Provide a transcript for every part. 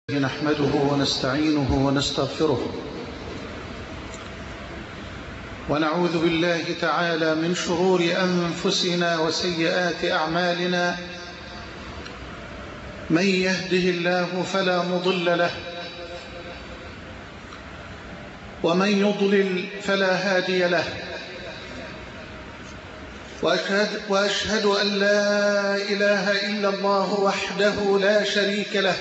نحمده ونستعينه ونستغفره ونعوذ بالله تعالى من شرور أنفسنا وسيئات أعمالنا. من يهده الله فلا مضل له ومن يضلل فلا هادي له، وأشهد أن لا إله إلا الله وحده لا شريك له،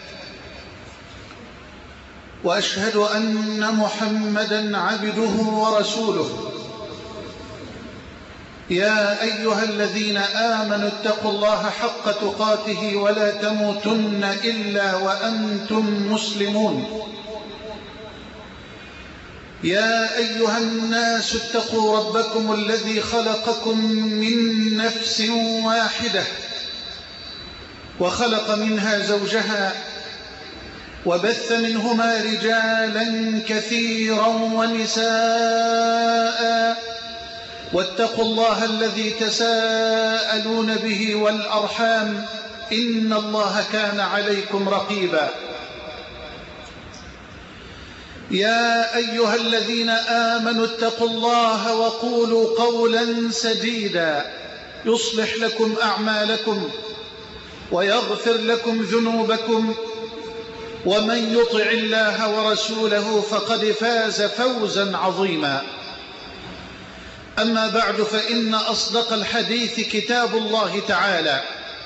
وأشهد أن محمدًا عبده ورسوله. يا أيها الذين آمنوا اتقوا الله حق تقاته ولا تموتن إلا وأنتم مسلمون. يا أيها الناس اتقوا ربكم الذي خلقكم من نفس واحدة وخلق منها زوجها وبث منهما رجالا كثيرا ونساء، واتقوا الله الذي تساءلون به والأرحام إن الله كان عليكم رقيبا. يا أيها الذين آمنوا اتقوا الله وقولوا قولا سديدا يصلح لكم أعمالكم ويغفر لكم ذنوبكم، ومن يطع الله ورسوله فقد فاز فوزا عظيما. أما بعد، فإن أصدق الحديث كتاب الله تعالى،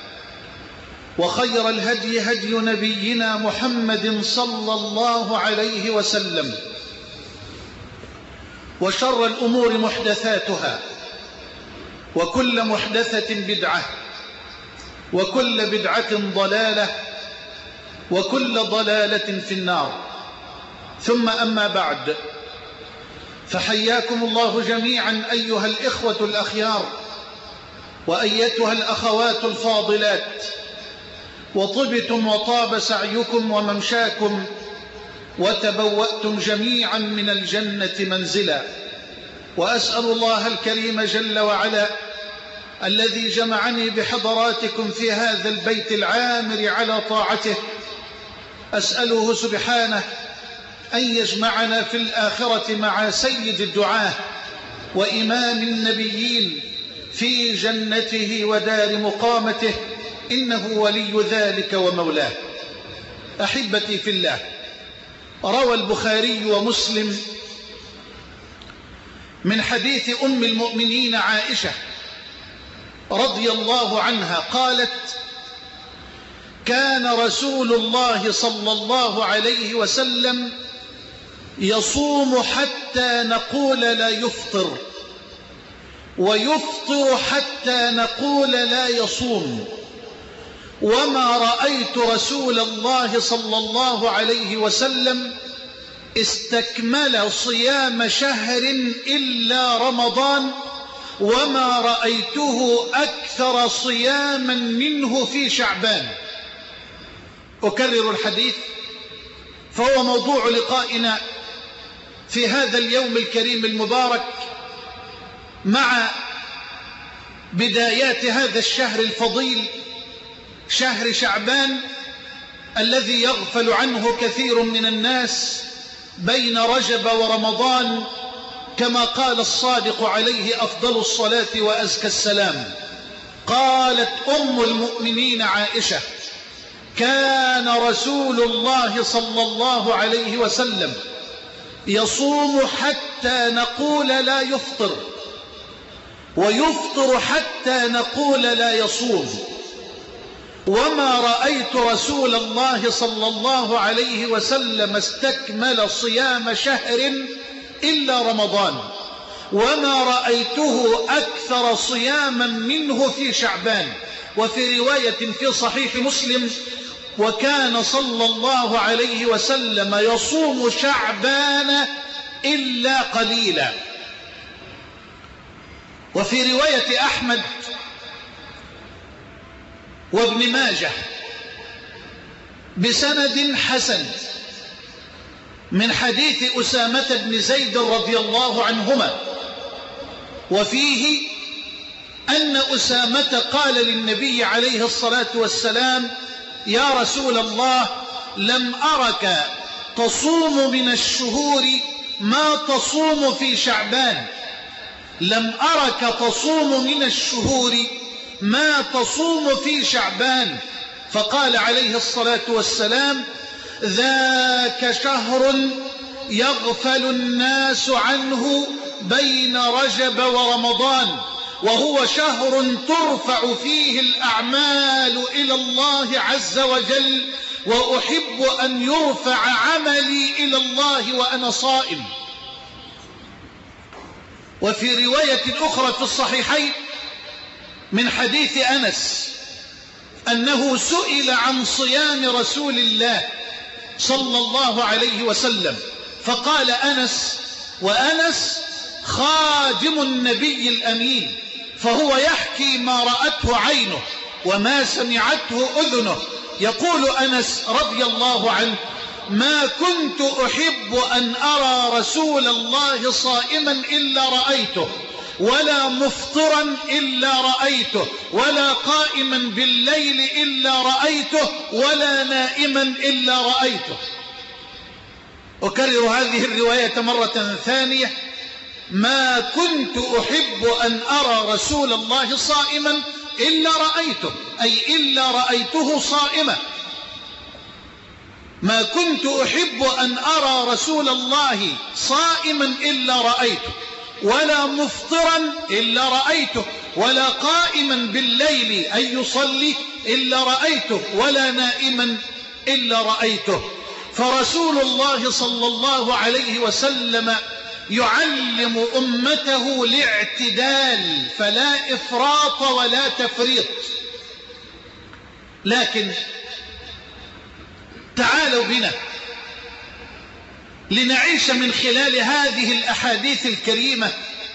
وخير الهدي هدي نبينا محمد صلى الله عليه وسلم، وشر الأمور محدثاتها، وكل محدثة بدعة، وكل بدعة ضلالة، وكل ضلالة في النار. ثم أما بعد، فحياكم الله جميعا أيها الإخوة الأخيار وأيتها الأخوات الفاضلات، وطبتم وطاب سعيكم وممشاكم، وتبوأتم جميعا من الجنة منزلا. وأسأل الله الكريم جل وعلا الذي جمعني بحضراتكم في هذا البيت العامر على طاعته، أسأله سبحانه أن يجمعنا في الآخرة مع سيد الدعاة وإمام النبيين في جنته ودار مقامته، إنه ولي ذلك ومولاه. أحبتي في الله، روى البخاري ومسلم من حديث أم المؤمنين عائشة رضي الله عنها قالت: كان رسول الله صلى الله عليه وسلم يصوم حتى نقول لا يفطر، ويفطر حتى نقول لا يصوم، وما رأيت رسول الله صلى الله عليه وسلم استكمل صيام شهر إلا رمضان، وما رأيته أكثر صياما منه في شعبان. أكرر الحديث، فهو موضوع لقائنا في هذا اليوم الكريم المبارك مع بدايات هذا الشهر الفضيل، شهر شعبان، الذي يغفل عنه كثير من الناس بين رجب ورمضان، كما قال الصادق عليه أفضل الصلاة وأزكى السلام. قالت أم المؤمنين عائشة: كان رسول الله صلى الله عليه وسلم يصوم حتى نقول لا يفطر، ويفطر حتى نقول لا يصوم، وما رأيت رسول الله صلى الله عليه وسلم استكمل صيام شهر إلا رمضان، وما رأيته أكثر صياما منه في شعبان. وفي رواية في صحيح مسلم: وكان صلى الله عليه وسلم يصوم شعبان إلا قليلا. وفي رواية أحمد وابن ماجه بسند حسن من حديث أسامة بن زيد رضي الله عنهما، وفيه أن أسامة قال للنبي عليه الصلاة والسلام: يا رسول الله، لم أرك تصوم من الشهور ما تصوم في شعبان، لم أرك تصوم من الشهور ما تصوم في شعبان. فقال عليه الصلاة والسلام: ذاك شهر يغفل الناس عنه بين رجب ورمضان، وهو شهر ترفع فيه الأعمال إلى الله عز وجل، وأحب أن يرفع عملي إلى الله وأنا صائم. وفي رواية أخرى في الصحيحين من حديث أنس أنه سئل عن صيام رسول الله صلى الله عليه وسلم، فقال أنس، وأنس خادم النبي الأمين، فهو يحكي ما رأته عينه وما سمعته أذنه. يقول أنس رضي الله عنه: ما كنت أحب أن أرى رسول الله صائما إلا رأيته، ولا مفطرا إلا رأيته، ولا قائما بالليل إلا رأيته، ولا نائما إلا رأيته. أكرر هذه الرواية مرة ثانية: ما كنت أحب أن أرى رسول الله صائما إلا رأيته، أي إلا رأيته صائما. ما كنت أحب أن أرى رسول الله صائما إلا رأيته، ولا مفطرا إلا رأيته، ولا قائما بالليل أي يصلي إلا رأيته، ولا نائما إلا رأيته. فرسول الله صلى الله عليه وسلم يعلم أمته الاعتدال، فلا إفراط ولا تفريط. لكن تعالوا بنا لنعيش من خلال هذه الأحاديث الكريمة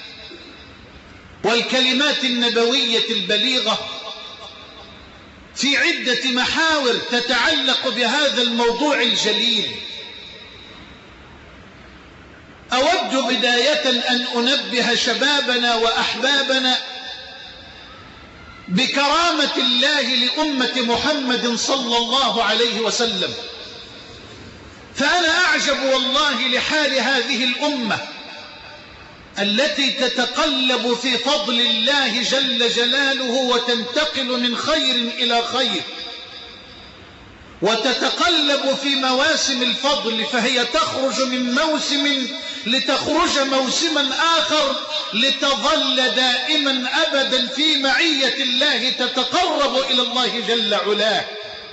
والكلمات النبوية البليغة في عدة محاور تتعلق بهذا الموضوع الجليل. أود بداية أن أنبه شبابنا وأحبابنا بكرامة الله لأمة محمد صلى الله عليه وسلم. فأنا أعجب والله لحال هذه الأمة التي تتقلب في فضل الله جل جلاله وتنتقل من خير إلى خير، وتتقلب في مواسم الفضل، فهي تخرج من موسم لتخرج موسما آخر، لتظل دائما أبدا في معية الله، تتقرب إلى الله جل علاه.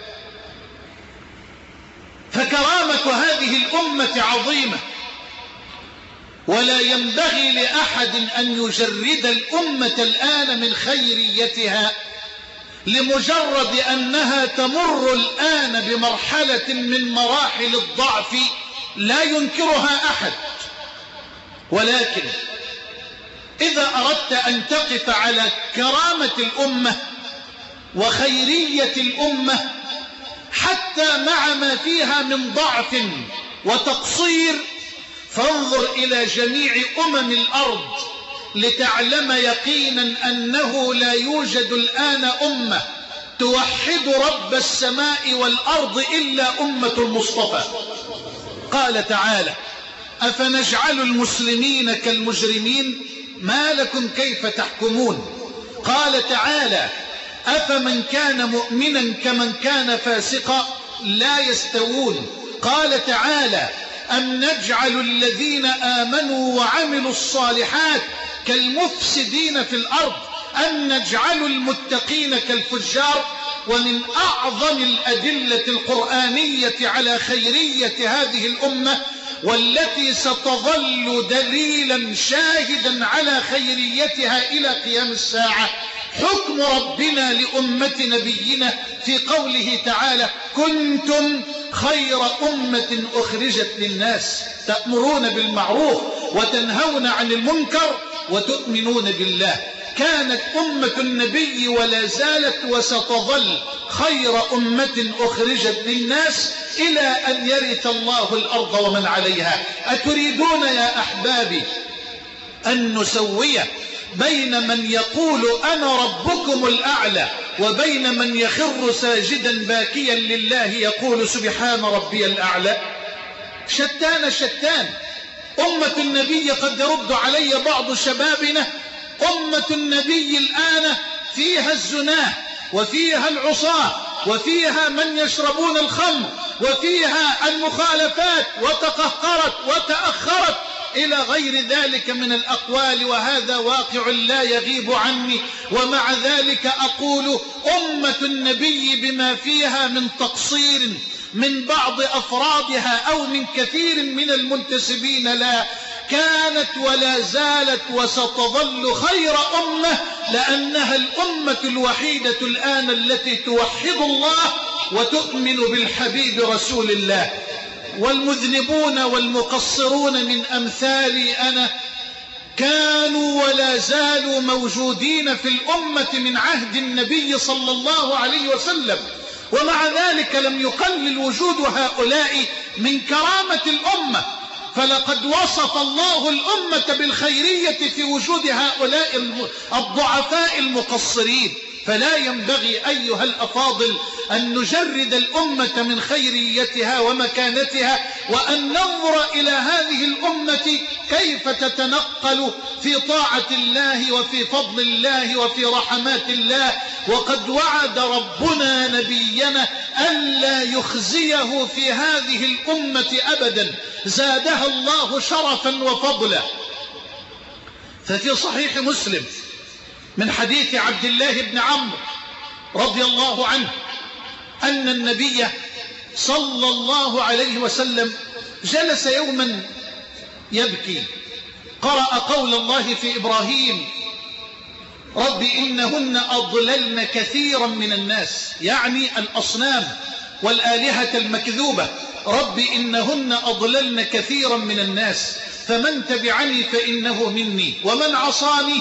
فكرامة هذه الأمة عظيمة، ولا ينبغي لأحد أن يجرد الأمة الآن من خيريتها لمجرد أنها تمر الآن بمرحلة من مراحل الضعف لا ينكرها أحد. ولكن إذا أردت أن تقف على كرامة الأمة وخيرية الأمة حتى مع ما فيها من ضعف وتقصير، فانظر إلى جميع الأرض لتعلم يقينا أنه لا يوجد الآن أمة توحد رب السماء والأرض إلا أمة المصطفى. قال تعالى: أفنجعل المسلمين كالمجرمين ما لكم كيف تحكمون. قال تعالى: أفمن كان مؤمنا كمن كان فاسقا لا يستوون. قال تعالى: أم نجعل الذين آمنوا وعملوا الصالحات كالمفسدين في الأرض أم نجعل المتقين كالفجار. ومن أعظم الأدلة القرآنية على خيرية هذه الأمة والتي ستظل دليلا شاهدا على خيريتها إلى قيام الساعة حكم ربنا لأمة نبينا في قوله تعالى: كنتم خير أمة أخرجت للناس تأمرون بالمعروف وتنهون عن المنكر وتؤمنون بالله. كانت أمة النبي ولا زالت وستظل خير أمة أخرجت للناس إلى أن يرث الله الأرض ومن عليها. أتريدون يا أحبابي أن نسوي بين من يقول أنا ربكم الأعلى وبين من يخر ساجدا باكيا لله يقول سبحان ربي الأعلى؟ شتان. أمة النبي قد يرد علي بعض شبابنا أمة النبي الآن فيها الزناه وفيها العصاة وفيها من يشربون الخمر وفيها المخالفات وتقهقرت وتأخرت إلى غير ذلك من الأقوال، وهذا واقع لا يغيب عني. ومع ذلك أقول أمة النبي بما فيها من تقصير من بعض أفرادها أو من كثير من المنتسبين لا، كانت ولا زالت وستظل خير أمة، لأنها الأمة الوحيدة الآن التي توحد الله وتؤمن بالحبيب رسول الله. والمذنبون والمقصرون من أمثالي أنا كانوا ولا زالوا موجودين في الأمة من عهد النبي صلى الله عليه وسلم، ومع ذلك لم يقلل وجود هؤلاء من كرامة الأمة. فلقد وصف الله الأمة بالخيرية في وجود هؤلاء الضعفاء المقصرين. فلا ينبغي أيها الأفاضل أن نجرد الأمة من خيريتها ومكانتها، وأن ننظر إلى هذه الأمة كيف تتنقل في طاعة الله وفي فضل الله وفي رحمات الله. وقد وعد ربنا نبينا ألا يخزيه في هذه الأمة أبدا، زادها الله شرفا وفضلا. ففي صحيح مسلم من حديث عبد الله بن عمرو رضي الله عنه أن النبي صلى الله عليه وسلم جلس يوما يبكي، قرأ قول الله في إبراهيم رب إنهن أضللن كثيرا من الناس، يعني الأصنام والآلهة المكذوبة. رب إنهن أضللن كثيرا من الناس فمن تبعني فإنه مني ومن عصاني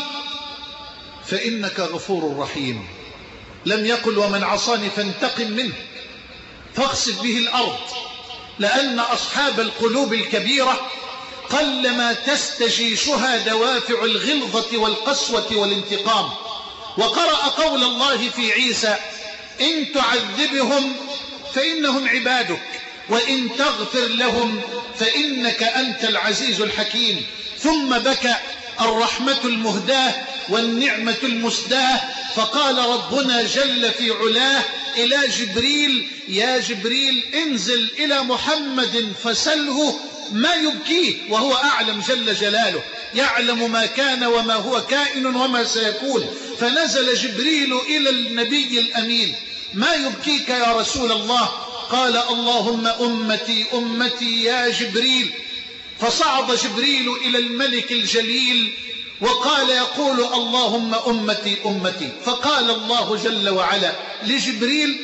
فإنك غفور رحيم. لم يقل ومن عصاني فانتقم منه فاخسف به الأرض، لأن أصحاب القلوب الكبيرة قلما تستجيشها دوافع الغلظة والقسوة والانتقام. وقرأ قول الله في عيسى إن تعذبهم فإنهم عبادك وإن تغفر لهم فإنك أنت العزيز الحكيم. ثم بكى الرحمة المهداة والنعمة المسداة، فقال ربنا جل في علاه إلى جبريل يا جبريل انزل إلى محمد فسله ما يبكيه، وهو أعلم جل جلاله، يعلم ما كان وما هو كائن وما سيكون. فنزل جبريل إلى النبي الأمين ما يبكيك يا رسول الله؟ قال اللهم أمتي أمتي يا جبريل. فصعد جبريل إلى الملك الجليل وقال يقول اللهم أمتي أمتي. فقال الله جل وعلا لجبريل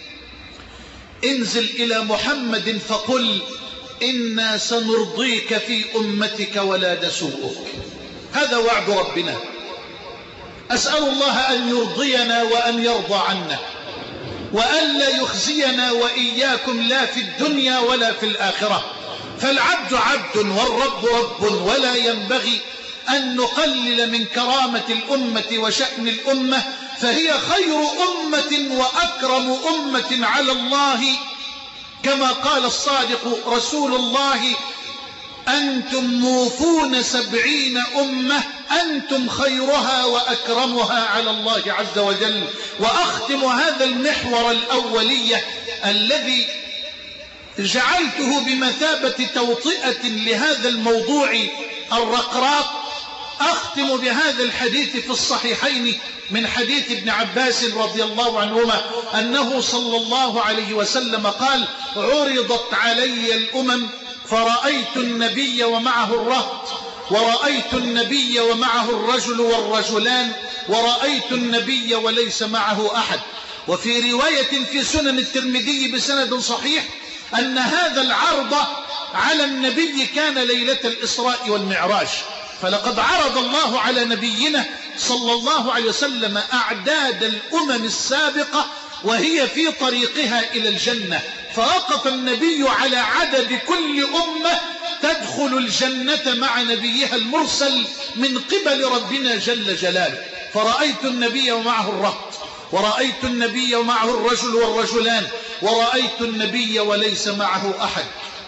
انزل إلى محمد فقل إنا سنرضيك في أمتك ولا نسوءك. هذا وعد ربنا. أسأل الله أن يرضينا وأن يرضى عنا وأن لا يخزينا وإياكم لا في الدنيا ولا في الآخرة. فالعبد عبد والرب رب، ولا ينبغي أن نقلل من كرامة الأمة وشأن الأمة، فهي خير أمة وأكرم أمة على الله، كما قال الصادق رسول الله أنتم موفون 70 أمة أنتم خيرها وأكرمها على الله عز وجل. وأختم هذا المحور الأولية الذي جعلته بمثابة توطئة لهذا الموضوع الرقراق، أختم بهذا الحديث في الصحيحين من حديث ابن عباس رضي الله عنهما أنه صلى الله عليه وسلم قال عرضت علي الأمم فرأيت النبي ومعه الرهط، ورأيت النبي ومعه الرجل والرجلان، ورأيت النبي وليس معه أحد. وفي رواية في سنن الترمذي بسند صحيح أن هذا العرض على النبي كان ليلة الإسراء والمعراج. فلقد عرض الله على نبينا صلى الله عليه وسلم أعداد الأمم السابقة وهي في طريقها إلى الجنة، فوقف النبي على عدد كل أمة تدخل الجنة مع نبيها المرسل من قبل ربنا جل جلاله. فرأيت النبي ومعه الرهط، ورأيت النبي ومعه الرجل والرجلان، ورأيت النبي وليس معه أحد.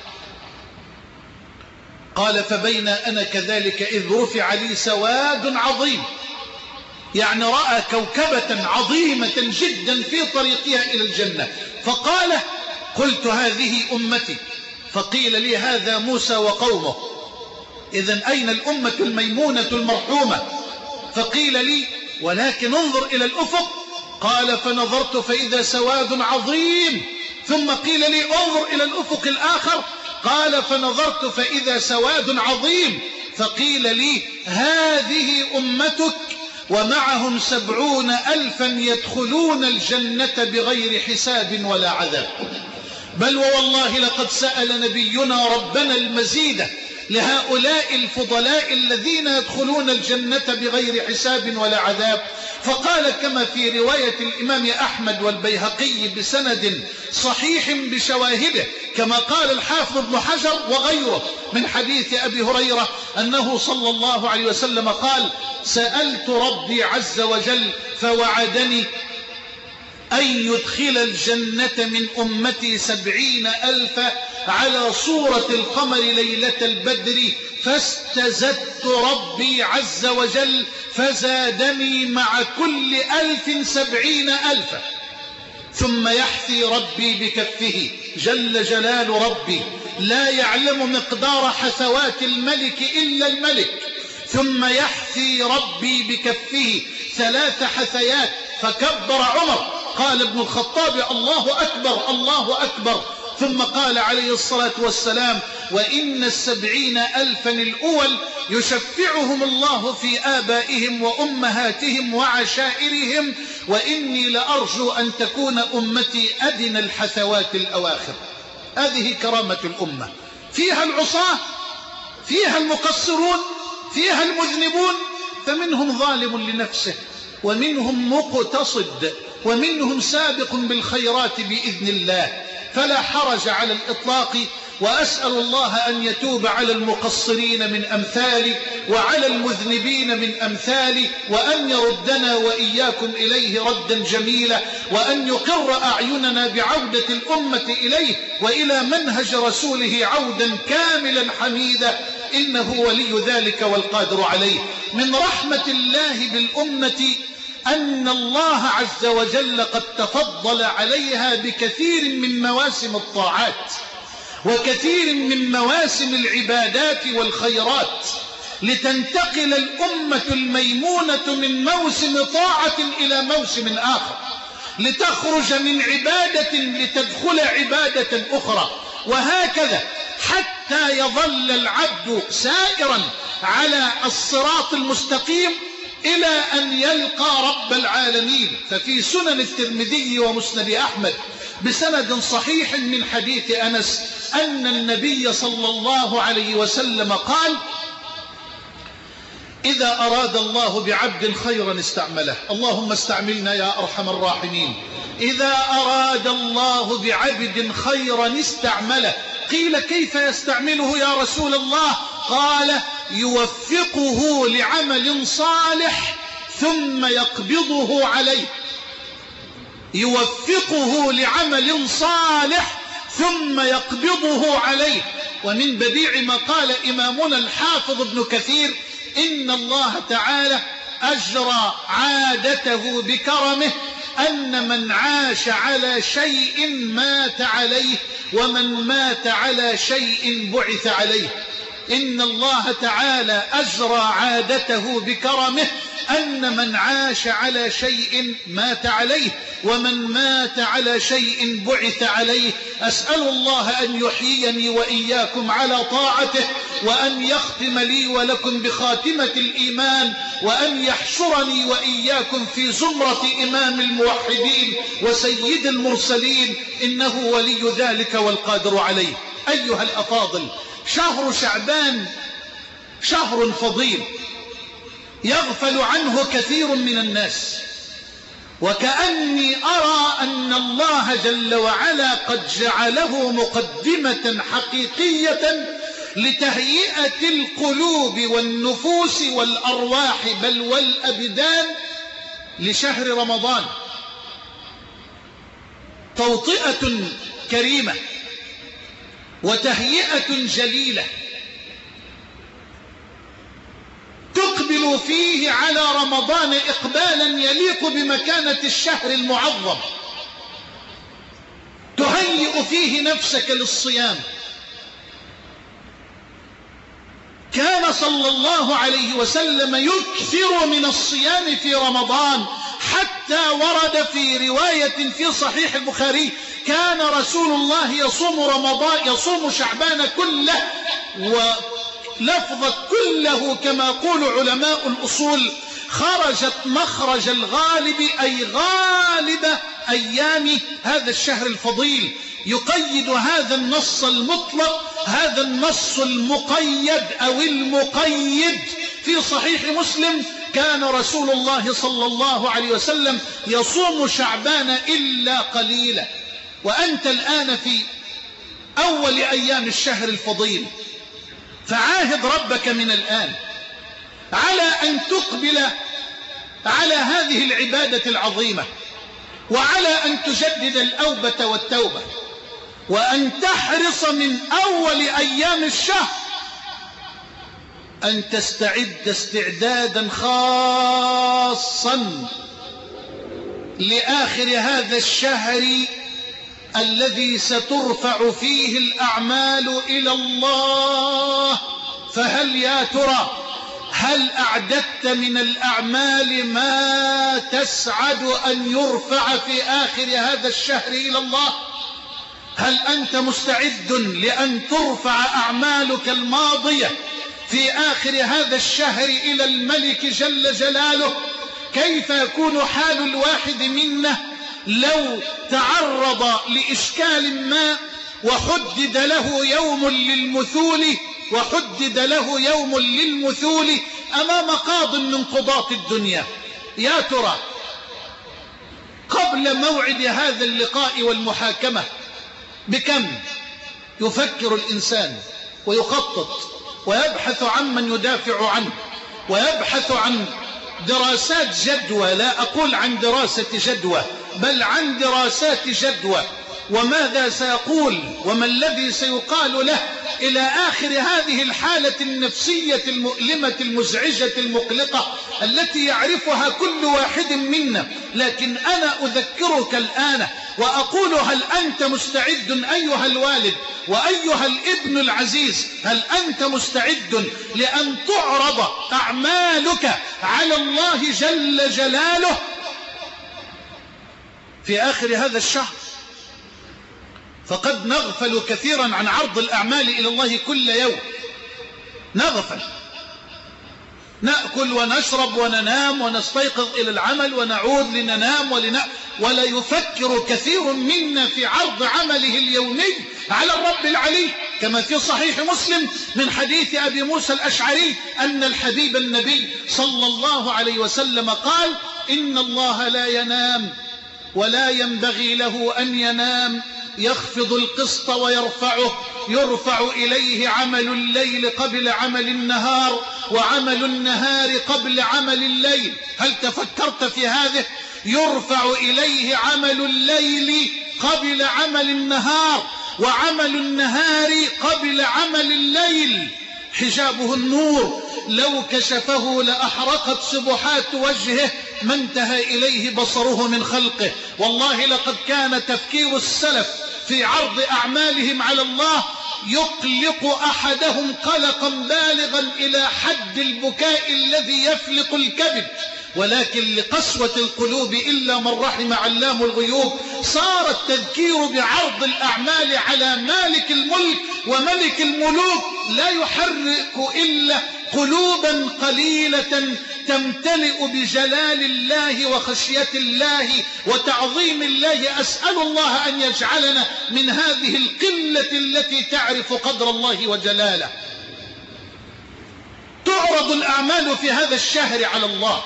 قال فبين أنا كذلك إذ رفع لي سواد عظيم، يعني رأى كوكبة عظيمة جدا في طريقها إلى الجنة. فقال قلت هذه أمتي، فقيل لي هذا موسى وقومه. إذن أين الأمة الميمونة المرحومة؟ فقيل لي ولكن انظر إلى الأفق. قال فنظرت فإذا سواد عظيم. ثم قيل لي انظر إلى الأفق الآخر. قال فنظرت فإذا سواد عظيم. فقيل لي هذه أمتك ومعهم 70,000 يدخلون الجنة بغير حساب ولا عذاب. بل ووالله لقد سأل نبينا ربنا المزيد لهؤلاء الفضلاء الذين يدخلون الجنة بغير حساب ولا عذاب. فقال كما في رواية الإمام أحمد والبيهقي بسند صحيح بشواهده، كما قال الحافظ ابن حجر وغيره من حديث أبي هريرة أنه صلى الله عليه وسلم قال سألت ربي عز وجل فوعدني أن يدخل الجنة من أمتي 70,000 على صورة القمر ليلة البدر، فاستزدت ربي عز وجل فزادني مع كل 1000 70,000. ثم يحثي ربي بكفه جل جلال ربي، لا يعلم مقدار حثوات الملك إلا الملك. ثم يحثي ربي بكفه 3 حثيات، فكبر عمر. قال ابن الخطاب الله أكبر الله أكبر. ثم قال عليه الصلاة والسلام وإن 70,000 الأول يشفعهم الله في آبائهم وأمهاتهم وعشائرهم، وإني لأرجو أن تكون أمتي أدنى الحثوات الأواخر. هذه كرامة الأمة، فيها العصاة، فيها المقصرون، فيها المذنبون، فمنهم ظالم لنفسه، ومنهم مقتصد، ومنهم سابق بالخيرات بإذن الله. فلا حرج على الإطلاق. وأسأل الله أن يتوب على المقصرين من أمثالي وعلى المذنبين من أمثالي، وأن يردنا وإياكم إليه ردا جميلا، وأن يقر أعيننا بعودة الأمة إليه وإلى منهج رسوله عودا كاملا حميدا، إنه ولي ذلك والقادر عليه. من رحمة الله بالأمة أن الله عز وجل قد تفضل عليها بكثير من مواسم الطاعات وكثير من مواسم العبادات والخيرات، لتنتقل الأمة الميمونة من موسم طاعة إلى موسم آخر، لتخرج من عبادة لتدخل عبادة أخرى، وهكذا حتى يظل العبد سائرا على الصراط المستقيم إلى أن يلقى رب العالمين. ففي سنن الترمذي ومسند أحمد بسند صحيح من حديث أنس أن النبي صلى الله عليه وسلم قال إذا أراد الله بعبد خيرا استعمله. اللهم استعملنا يا أرحم الراحمين. إذا أراد الله بعبد خيرا استعمله. قيل كيف يستعمله يا رسول الله؟ قال يوفقه لعمل صالح ثم يقبضه عليه. يوفقه لعمل صالح ثم يقبضه عليه. ومن بديع ما قال إمامنا الحافظ ابن كثير إن الله تعالى أجرى عادته بكرمه أن من عاش على شيء مات عليه، ومن مات على شيء بعث عليه. إن الله تعالى أجرى عادته بكرمه أن من عاش على شيء مات عليه، ومن مات على شيء بعث عليه. أسأل الله أن يحييني وإياكم على طاعته، وأن يختم لي ولكم بخاتمة الإيمان، وأن يحشرني وإياكم في زمرة إمام الموحدين وسيد المرسلين، إنه ولي ذلك والقادر عليه. أيها الأفاضل، شهر شعبان شهر فضيل يغفل عنه كثير من الناس، وكأني أرى أن الله جل وعلا قد جعله مقدمة حقيقية لتهيئة القلوب والنفوس والأرواح بل والأبدان لشهر رمضان. توطئة كريمة وتهيئة جليلة تقبل فيه على رمضان إقبالا يليق بمكانة الشهر المعظم، تهيئ فيه نفسك للصيام. كان صلى الله عليه وسلم يكثر من الصيام في رمضان، حتى ورد في رواية في صحيح البخاري كان رسول الله يصوم شعبان كله، ولفظ كله كما يقول علماء الأصول خرجت مخرج الغالب، أي غالب أيام هذا الشهر الفضيل. يقيد هذا النص المطلق هذا النص المقيد أو المقيد في صحيح مسلم: كان رسول الله صلى الله عليه وسلم يصوم شعبان إلا قليلا. وأنت الآن في أول أيام الشهر الفضيل، فعاهد ربك من الآن على أن تقبل على هذه العبادة العظيمة، وعلى أن تجدد الأوبة والتوبة، وأن تحرص من أول أيام الشهر أن تستعد استعدادا خاصا لآخر هذا الشهر الذي سترفع فيه الأعمال إلى الله. فهل يا ترى هل أعددت من الأعمال ما تسعد أن يرفع في آخر هذا الشهر إلى الله؟ هل أنت مستعد لأن ترفع أعمالك الماضية في آخر هذا الشهر إلى الملك جل جلاله؟ كيف يكون حال الواحد منا لو تعرض لإشكال ما وحدد له يوم للمثول أمام قاض من قضاة الدنيا؟ يا ترى قبل موعد هذا اللقاء والمحاكمة بكم يفكر الإنسان ويخطط ويبحث عن من يدافع عنه، ويبحث عن دراسات جدوى، لا أقول عن دراسة جدوى بل عن دراسات جدوى، وماذا سيقول وما الذي سيقال له إلى آخر هذه الحالة النفسية المؤلمة المزعجة المقلقة التي يعرفها كل واحد منا. لكن أنا أذكرك الآن وأقول: هل أنت مستعد أيها الوالد وأيها الابن العزيز، هل أنت مستعد لأن تعرض أعمالك على الله جل جلاله في آخر هذا الشهر؟ فقد نغفل كثيرا عن عرض الأعمال إلى الله كل يوم، نغفل، نأكل ونشرب وننام ونستيقظ إلى العمل ونعود لننام ولا يفكر كثير منا في عرض عمله اليومي على الرب العلي، كما في صحيح مسلم من حديث أبي موسى الأشعري أن الحبيب النبي صلى الله عليه وسلم قال: إن الله لا ينام ولا ينبغي له أن ينام، يخفض القسط ويرفعه، يرفع إليه عمل الليل قبل عمل النهار، وعمل النهار قبل عمل الليل. هل تفكرت في هذه؟ يرفع إليه عمل الليل قبل عمل النهار، وعمل النهار قبل عمل الليل. حجابه النور، لو كشفه لأحرقت سبحات وجهه ما انتهى إليه بصره من خلقه. والله لقد كان تفكير السلف في عرض أعمالهم على الله يقلق أحدهم قلقا بالغا إلى حد البكاء الذي يفلق الكبد، ولكن لقسوة القلوب إلا من رحم علام الغيوب صار التذكير بعرض الأعمال على مالك الملك وملك الملوك لا يحرك إلا قلوبا قليلة تمتلئ بجلال الله وخشية الله وتعظيم الله. أسأل الله أن يجعلنا من هذه القلة التي تعرف قدر الله وجلاله. تعرض الأعمال في هذا الشهر على الله،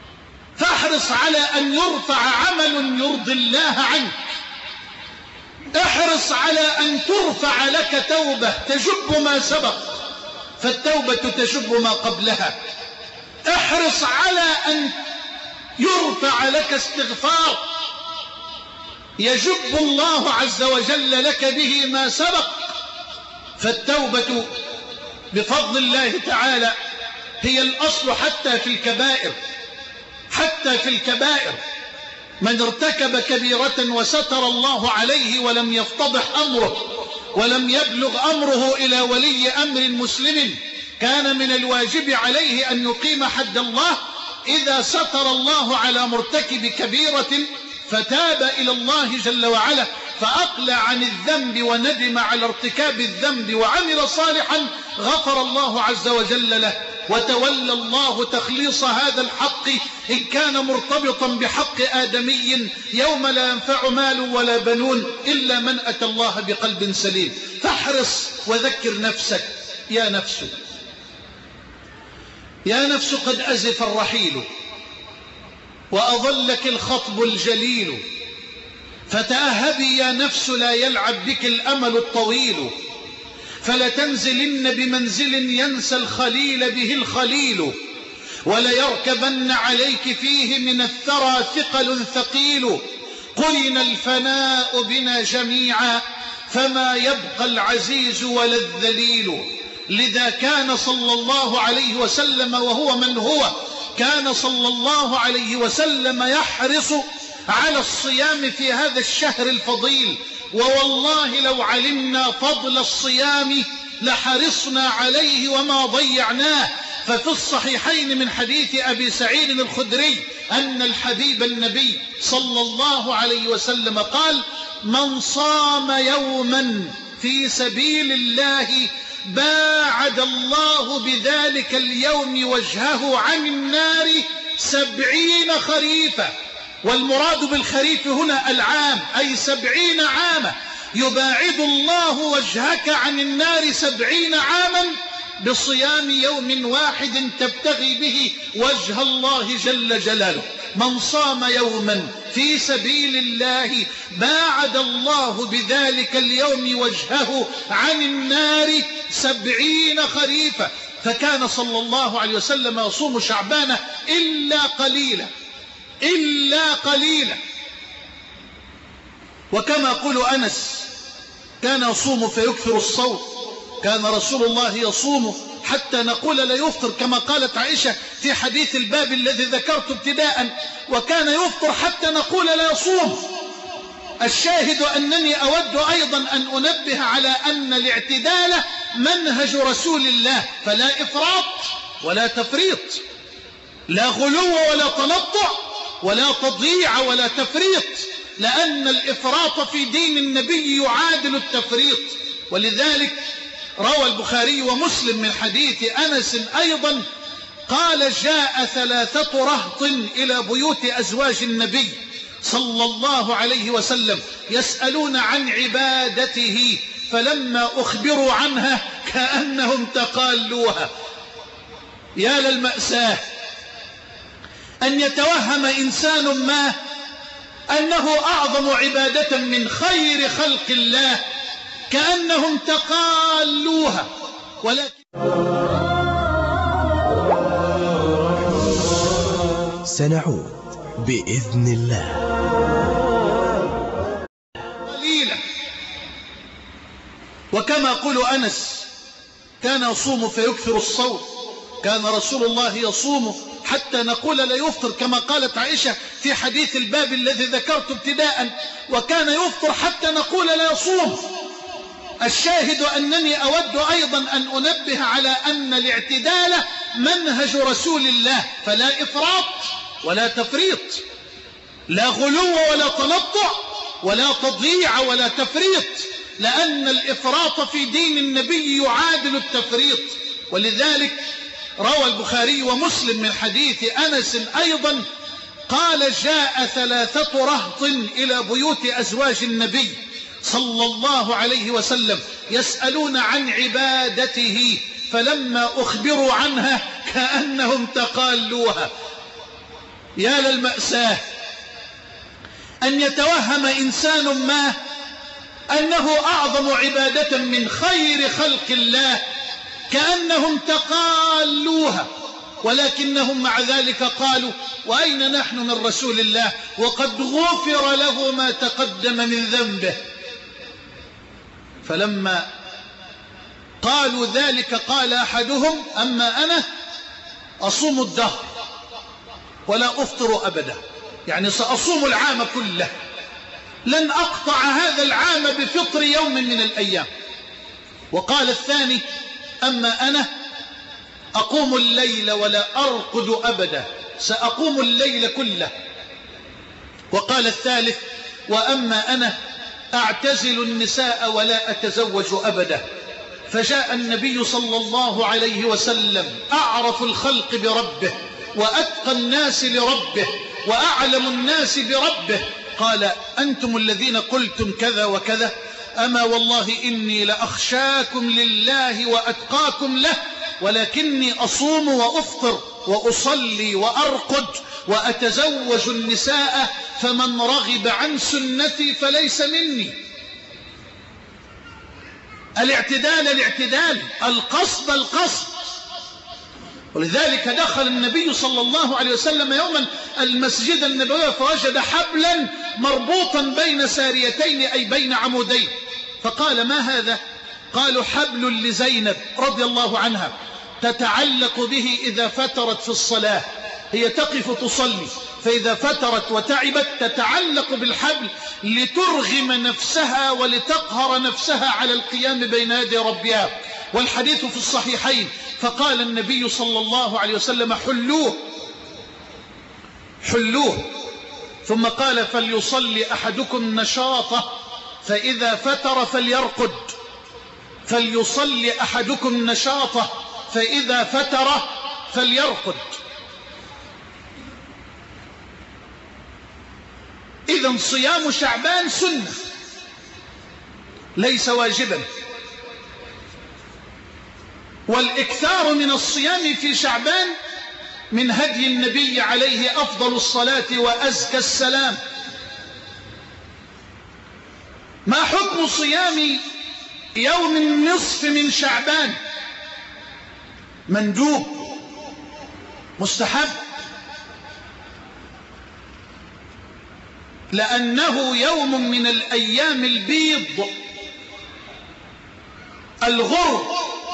فاحرص على أن يرفع عمل يرضي الله عنك، احرص على أن ترفع لك توبة تجب ما سبق، فالتوبة تجب ما قبلها. احرص على أن يرفع لك استغفار يجب الله عز وجل لك به ما سبق، فالتوبة بفضل الله تعالى هي الأصل حتى في الكبائر. حتى في الكبائر من ارتكب كبيرة وستر الله عليه ولم يفتضح أمره ولم يبلغ أمره إلى ولي أمر مسلم، كان من الواجب عليه أن يقيم حد الله. إذا ستر الله على مرتكب كبيرة فتاب إلى الله جل وعلا فأقلع عن الذنب وندم على ارتكاب الذنب وعمل صالحا، غفر الله عز وجل له، وتولى الله تخليص هذا الحق إن كان مرتبطا بحق آدمي يوم لا ينفع مال ولا بنون إلا من أتى الله بقلب سليم. فاحرص وذكر نفسك: يا نفس، يا نفس قد أزف الرحيل وأظلك الخطب الجليل، فتأهبي يا نفس لا يلعب بك الأمل الطويل، فلتنزلن بمنزل ينسى الخليل به الخليل، وليركبن عليك فيه من الثرى ثقل ثقيل، قرن الفناء بنا جميعا فما يبقى العزيز ولا الذليل. لذا كان صلى الله عليه وسلم وهو من هو، كان صلى الله عليه وسلم يحرص على الصيام في هذا الشهر الفضيل، ووالله لو علمنا فضل الصيام لحرصنا عليه وما ضيعناه. ففي الصحيحين من حديث أبي سعيد الخدري أن الحبيب النبي صلى الله عليه وسلم قال: من صام يوما في سبيل الله باعد الله بذلك اليوم وجهه عن النار 70 خريفا. والمراد بالخريف هنا العام، أي 70 عاما. يباعد الله وجهك عن النار 70 عاما بصيام يوم واحد تبتغي به وجه الله جل جلاله. من صام يوما في سبيل الله باعد الله بذلك اليوم وجهه عن النار 70 خريفا. فكان صلى الله عليه وسلم يصوم شعبان إلا قليلا، إلا قليلا. وكما يقول أنس: كان يصوم فيكثر الصوم، كان رسول الله يصوم حتى نقول لا يفطر، كما قالت عائشة في حديث الباب الذي ذكرت ابتداء: وكان يفطر حتى نقول لا يصوم. الشاهد أنني أود أيضا أن أنبه على أن الاعتدال منهج رسول الله، فلا إفراط ولا تفريط، لا غلو ولا تنطع ولا تضييع ولا تفريط، لأن الإفراط في دين النبي يعادل التفريط. ولذلك روى البخاري ومسلم من حديث أنس أيضا قال: جاء 3 رهط إلى بيوت أزواج النبي صلى الله عليه وسلم يسألون عن عبادته، فلما أخبروا عنها كأنهم تقالوها. يا للمأساة أن يتوهم إنسان ما أنه أعظم عبادة من خير خلق الله، كأنهم تقالوها. ولكن سنعود بإذن الله. قليلا. وكما يقول أنس: كان يصوم فيكثر الصوم، كان رسول الله يصوم حتى نقول لا يفطر، كما قالت عائشة في حديث الباب الذي ذكرت ابتداء: وكان يفطر حتى نقول لا يصوم. الشاهد أنني أود أيضا أن أنبه على أن الاعتدال منهج رسول الله، فلا إفراط ولا تفريط، لا غلو ولا تنطع ولا تضييع ولا تفريط، لأن الإفراط في دين النبي يعادل التفريط. ولذلك روى البخاري ومسلم من حديث أنس أيضا قال: جاء 3 رهط إلى بيوت أزواج النبي صلى الله عليه وسلم يسألون عن عبادته، فلما أخبروا عنها كأنهم تقالوها. يا للمأساة أن يتوهم إنسان ما أنه أعظم عبادة من خير خلق الله، كأنهم تقالوها، ولكنهم مع ذلك قالوا: وأين نحن من رسول الله وقد غفر له ما تقدم من ذنبه. فلما قالوا ذلك قال أحدهم: أما أنا أصوم الدهر ولا أفطر أبدا، يعني سأصوم العام كله، لن أقطع هذا العام بفطر يوم من الأيام. وقال الثاني: أما أنا أقوم الليل ولا أرقد أبدا، سأقوم الليل كله. وقال الثالث: وأما أنا أعتزل النساء ولا أتزوج أبدا. فجاء النبي صلى الله عليه وسلم أعرف الخلق بربه وأتقى الناس لربه وأعلم الناس بربه، قال: أنتم الذين قلتم كذا وكذا، أما والله إني لأخشاكم لله وأتقاكم له، ولكني أصوم وأفطر وأصلي وأرقد وأتزوج النساء، فمن رغب عن سنتي فليس مني. الاعتدال الاعتدال، القصد القصد. ولذلك دخل النبي صلى الله عليه وسلم يوما المسجد النبوي فوجد حبلا مربوطا بين ساريتين، أي بين عمودين، فقال: ما هذا؟ قالوا: حبل لزينب رضي الله عنها تتعلق به إذا فترت في الصلاة، هي تقف تصلي، فإذا فترت وتعبت تتعلق بالحبل لترغم نفسها ولتقهر نفسها على القيام بين يدي ربها. والحديث في الصحيحين. فقال النبي صلى الله عليه وسلم: حلوه حلوه. ثم قال: فليصلي أحدكم نشاطه فإذا فتر فليرقد، فليصلي أحدكم نشاطه فإذا فتر فليرقد. إذن صيام شعبان سنة ليس واجبا، والإكثار من الصيام في شعبان من هدي النبي عليه أفضل الصلاة وأزكى السلام. ما حكم صيام يوم النصف من شعبان؟ مندوب، مستحب، لأنه يوم من الأيام البيض الغر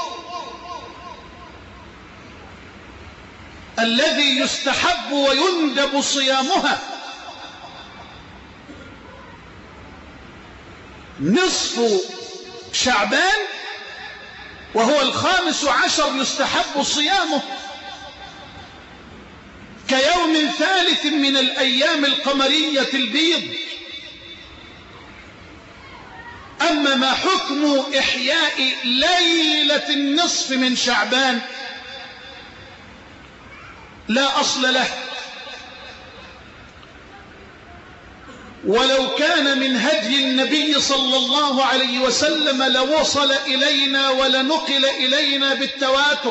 الذي يستحب ويندب صيامها. نصف شعبان وهو 15 يستحب صيامه كيوم ثالث من الأيام القمرية البيض. أما ما حكم إحياء ليلة النصف من شعبان لا أصل له، ولو كان من هدي النبي صلى الله عليه وسلم لوصل إلينا ولنقل إلينا بالتواتر،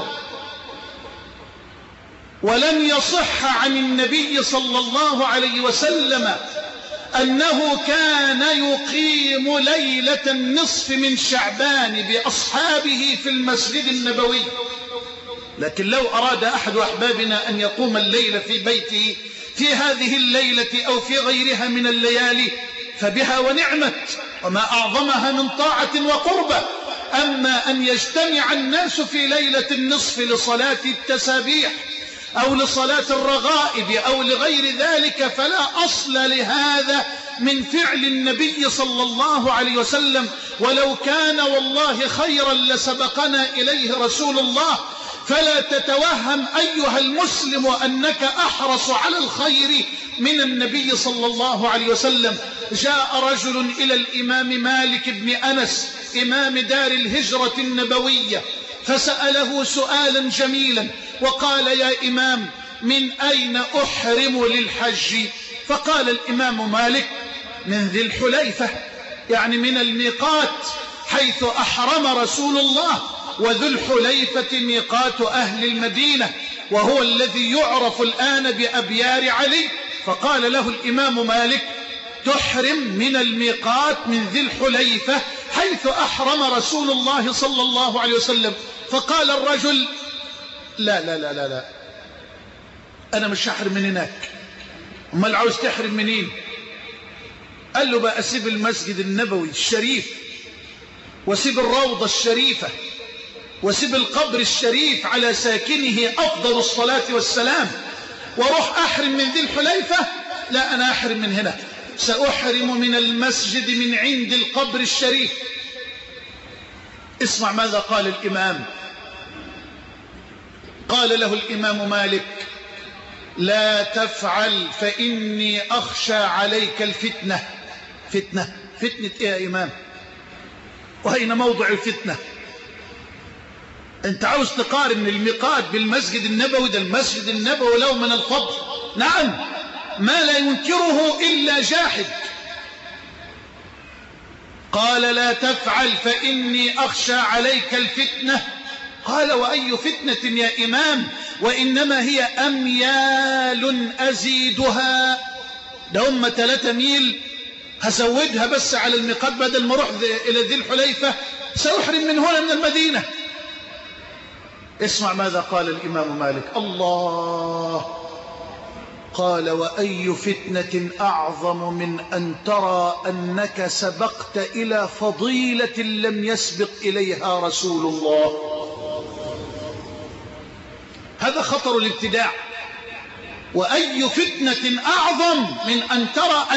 ولم يصح عن النبي صلى الله عليه وسلم أنه كان يقيم ليلة النصف من شعبان بأصحابه في المسجد النبوي. لكن لو أراد أحد أحبابنا أن يقوم الليل في بيته في هذه الليلة أو في غيرها من الليالي فبها ونعمت، وما أعظمها من طاعة وقربة. أما أن يجتمع الناس في ليلة النصف لصلاة التسابيح أو لصلاة الرغائب أو لغير ذلك فلا أصل لهذا من فعل النبي صلى الله عليه وسلم، ولو كان والله خيرا لسبقنا إليه رسول الله. فلا تتوهم أيها المسلم أنك أحرص على الخير من النبي صلى الله عليه وسلم. جاء رجل إلى الإمام مالك بن أنس إمام دار الهجرة النبوية فسأله سؤالا جميلا وقال: يا إمام، من أين أحرم للحج؟ فقال الإمام مالك: من ذي الحليفة، يعني من الميقات حيث أحرم رسول الله، وذو الحليفة ميقات أهل المدينة، وهو الذي يعرف الآن بأبيار علي. فقال له الإمام مالك: تحرم من الميقات من ذي الحليفة حيث أحرم رسول الله صلى الله عليه وسلم. فقال الرجل لا لا لا لا لا، أنا مش هحرم من هناك. أمال عاوز تحرم منين؟ قال له بقى أسيب المسجد النبوي الشريف، وسيب الروضة الشريفة، وسيب القبر الشريف على ساكنه أفضل الصلاة والسلام، وروح أحرم من ذي الحليفة؟ لا، أنا أحرم من هنا، سأحرم من المسجد من عند القبر الشريف. اسمع ماذا قال الإمام. قال له الإمام مالك: لا تفعل فإني أخشى عليك الفتنة. فتنة إيه يا إمام؟ وأين موضع الفتنة؟ أنت عاوز تقارن الميقات بالمسجد النبوي؟ ده المسجد النبوي له من الفضل، نعم، ما لا ينكره إلا جاحد. قال: لا تفعل فإني أخشى عليك الفتنة. قال: وأي فتنة يا إمام؟ وإنما هي أميال أزيدها، ده هم 3 ميل هزودها بس على الميقات، بدل ما اروح إلى ذي الحليفة سأحرم من هنا من المدينة. اسمع ماذا قال الإمام مالك. الله. قال: وأي فتنة أعظم من أن ترى أنك سبقت إلى فضيلة لم يسبق إليها رسول الله. هذا خطر الابتداع. وأي فتنة أعظم من أن ترى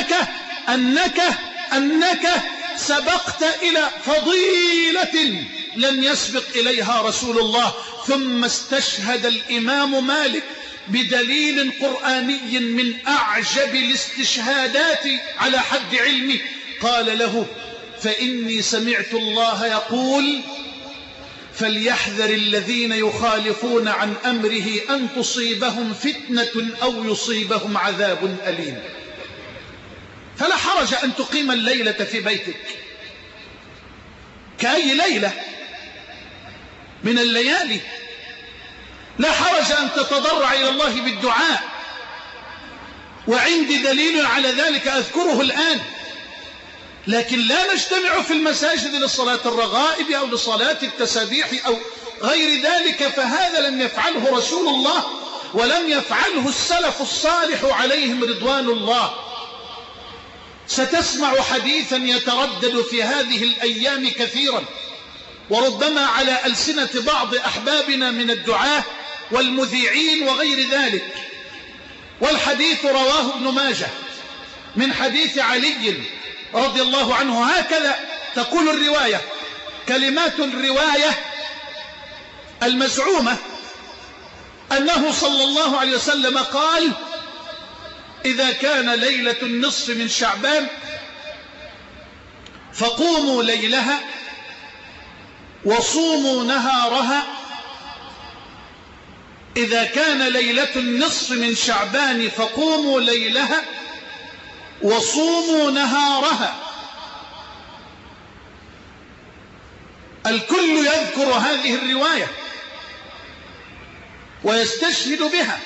أنك سبقت إلى فضيلة لم يسبق إليها رسول الله. ثم استشهد الإمام مالك بدليل قرآني من أعجب الاستشهادات على حد علمي. قال له: فإني سمعت الله يقول: فليحذر الذين يخالفون عن أمره أن تصيبهم فتنة أو يصيبهم عذاب أليم. فلا حرج أن تقيم الليلة في بيتك كأي ليلة من الليالي، لا حرج أن تتضرع إلى الله بالدعاء، وعندي دليل على ذلك أذكره الآن. لكن لا نجتمع في المساجد لصلاة الرغائب أو لصلاة التسابيح أو غير ذلك، فهذا لم يفعله رسول الله ولم يفعله السلف الصالح عليهم رضوان الله. ستسمع حديثا يتردد في هذه الأيام كثيرا، وربما على ألسنة بعض أحبابنا من الدعاة والمذيعين وغير ذلك، والحديث رواه ابن ماجه من حديث علي رضي الله عنه. هكذا تقول الرواية، كلمات الرواية المزعومة أنه صلى الله عليه وسلم قال: إذا كان ليلة النصف من شعبان فقوموا ليلها وصوموا نهارها. إذا كان ليلة النصف من شعبان فقوموا ليلها وصوموا نهارها. الكل يذكر هذه الرواية ويستشهد بها.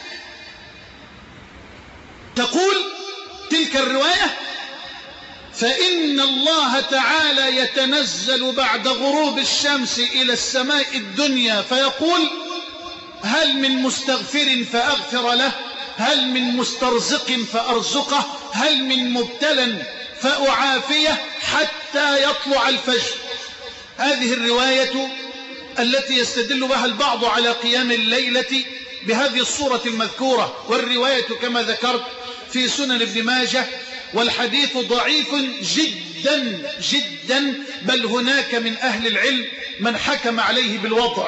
تقول تلك الرواية: فإن الله تعالى يتنزل بعد غروب الشمس إلى السماء الدنيا فيقول: هل من مستغفر فأغفر له، هل من مسترزق فأرزقه، هل من مبتلى فأعافيه حتى يطلع الفجر. هذه الرواية التي يستدل بها البعض على قيام الليلة بهذه الصورة المذكورة، والرواية كما ذكرت في سنن ابن ماجه، والحديث ضعيف جدا جدا، بل هناك من أهل العلم من حكم عليه بالوضع.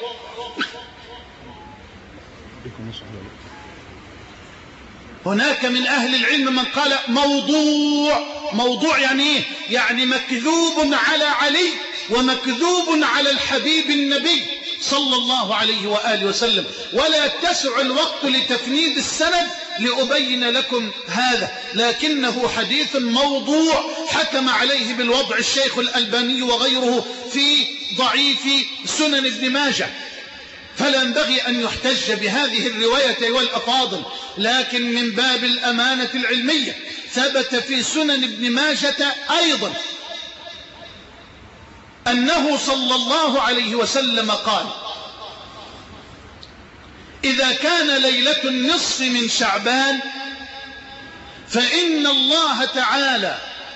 هناك من أهل العلم من قال موضوع يعني إيه؟ يعني مكذوب على علي ومكذوب على الحبيب النبي صلى الله عليه وآله وسلم. ولا يتسع الوقت لتفنيد السند لأبين لكم هذا، لكنه حديث موضوع حكم عليه بالوضع الشيخ الألباني وغيره في ضعيف سنن ابن ماجه. فلا ينبغي أن يحتج بهذه الرواية والأفاضل، لكن من باب الأمانة العلمية ثبت في سنن ابن ماجة أيضا أنه صلى الله عليه وسلم قال: إذا كان ليلة النصف من شعبان فإن الله تعالى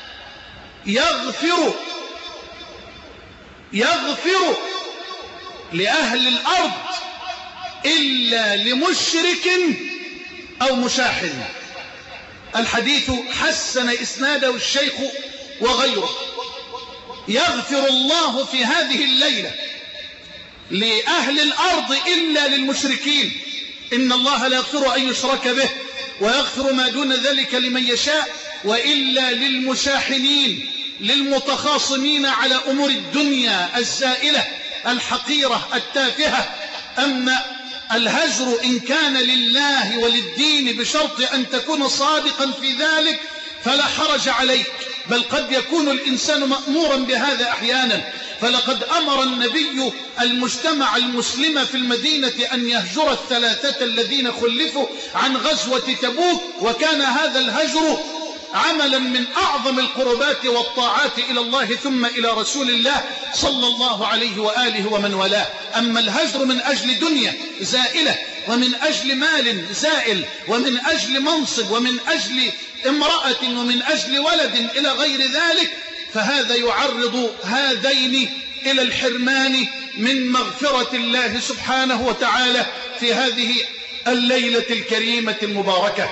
يغفر لأهل الأرض إلا لمشرك أو مشاحن. الحديث حسن إسناده الشيخ وغيره. يغفر الله في هذه الليلة لأهل الأرض إلا للمشركين. إن الله لا يغفر أن يشرك به ويغفر ما دون ذلك لمن يشاء، وإلا للمشاحنين للمتخاصمين على أمور الدنيا الزائلة الحقيرة التافهة. أما الهجر إن كان لله وللدين بشرط أن تكون صادقا في ذلك فلا حرج عليك، بل قد يكون الإنسان مأمورا بهذا أحيانا. فلقد أمر النبي المجتمع المسلم في المدينة أن يهجر الثلاثة الذين خلفوا عن غزوة تبوك، وكان هذا الهجر عملا من أعظم القربات والطاعات إلى الله ثم إلى رسول الله صلى الله عليه وآله ومن والاه. أما الهجر من أجل دنيا زائلة ومن أجل مال زائل ومن أجل منصب ومن أجل امرأة ومن أجل ولد إلى غير ذلك، فهذا يعرض هذين إلى الحرمان من مغفرة الله سبحانه وتعالى في هذه الليلة الكريمة المباركة.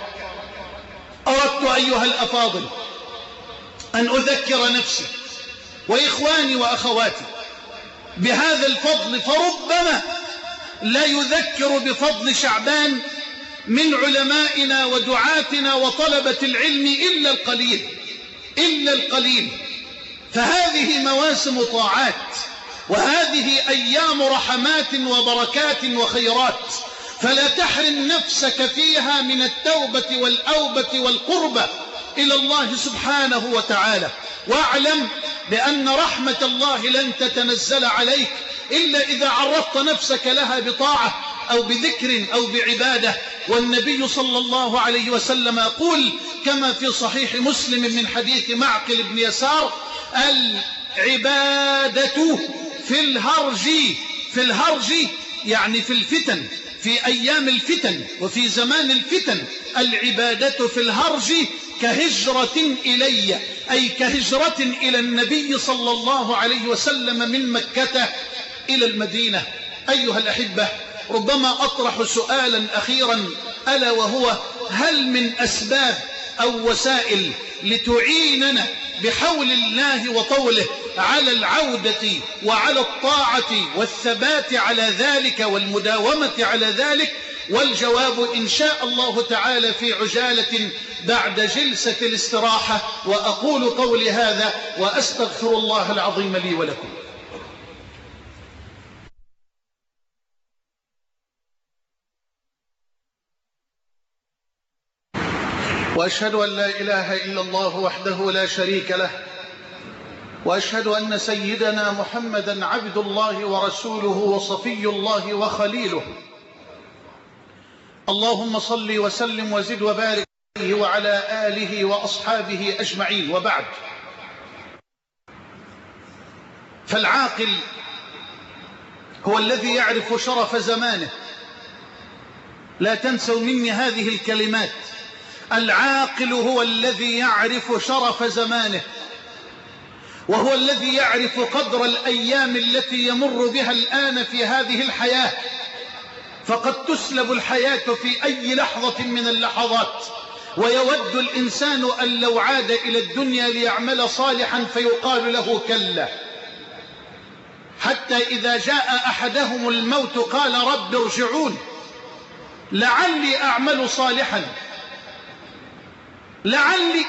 أردت أيها الأفاضل أن أذكر نفسي وإخواني وأخواتي بهذا الفضل، فربما لا يذكر بفضل شعبان من علمائنا ودعاتنا وطلبة العلم إلا القليل. فهذه مواسم طاعات، وهذه أيام رحمات وبركات وخيرات، فلا تحرم نفسك فيها من التوبة والأوبة والقربة إلى الله سبحانه وتعالى. واعلم بأن رحمة الله لن تتنزل عليك إلا إذا عرضت نفسك لها بطاعة أو بذكر أو بعبادة. والنبي صلى الله عليه وسلم يقول كما في صحيح مسلم من حديث معقل بن يسار: العبادة في الهرج يعني في الفتن، في أيام الفتن وفي زمان الفتن. العبادة في الهرج كهجرة إلي، أي كهجرة إلى النبي صلى الله عليه وسلم من مكة إلى المدينة. أيها الأحبة، ربما أطرح سؤالا أخيرا، ألا وهو: هل من أسباب أو وسائل لتعيننا بحول الله وطوله على العودة وعلى الطاعة والثبات على ذلك والمداومة على ذلك؟ والجواب إن شاء الله تعالى في عجالة بعد جلسة الاستراحة. وأقول قولي هذا وأستغفر الله العظيم لي ولكم. وأشهد أن لا إله إلا الله وحده لا شريك له، وأشهد أن سيدنا محمدا عبد الله ورسوله وصفي الله وخليله. اللهم صل وسلم وزد وبارك عليه وعلى آله وأصحابه أجمعين، وبعد. فالعاقل هو الذي يعرف شرف زمانه. لا تنسوا مني هذه الكلمات: العاقل هو الذي يعرف شرف زمانه، وهو الذي يعرف قدر الأيام التي يمر بها الآن في هذه الحياة. فقد تسلب الحياة في أي لحظة من اللحظات، ويود الإنسان أن لو عاد إلى الدنيا ليعمل صالحا فيقال له كلا، حتى إذا جاء أحدهم الموت قال رب ارجعون لعلي أعمل صالحا، لعلي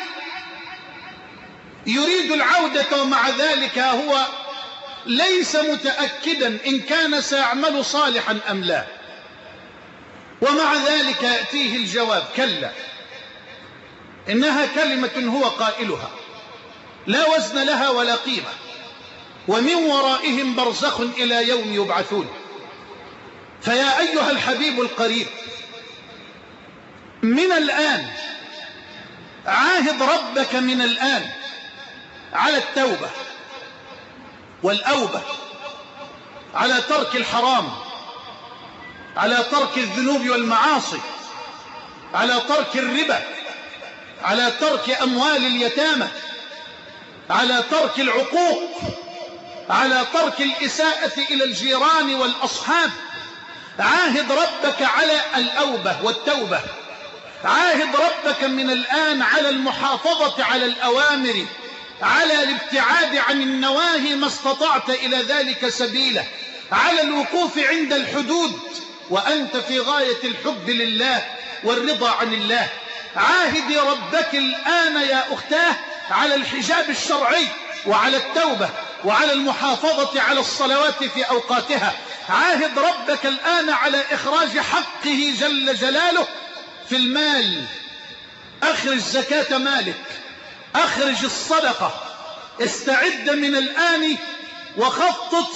يريد العودة، ومع ذلك هو ليس متأكدا إن كان سيعمل صالحا أم لا، ومع ذلك يأتيه الجواب كلا. إنها كلمة هو قائلها لا وزن لها ولا قيمة، ومن ورائهم برزخ إلى يوم يبعثون. فيا أيها الحبيب القريب، من الآن عاهد ربك من الآن على التوبة والأوبة، على ترك الحرام، على ترك الذنوب والمعاصي، على ترك الربا، على ترك أموال اليتامى، على ترك العقوق، على ترك الإساءة إلى الجيران والأصحاب. عاهد ربك على الأوبة والتوبة. عاهد ربك من الآن على المحافظة على الأوامر، على الابتعاد عن النواهي ما استطعت إلى ذلك سبيلا، على الوقوف عند الحدود وأنت في غاية الحب لله والرضا عن الله. عاهدي ربك الآن يا أختاه على الحجاب الشرعي وعلى التوبة وعلى المحافظة على الصلوات في أوقاتها. عاهد ربك الآن على إخراج حقه جل جلاله في المال. أخرج زكاة مالك، أخرج الصدقة، استعد من الآن وخطط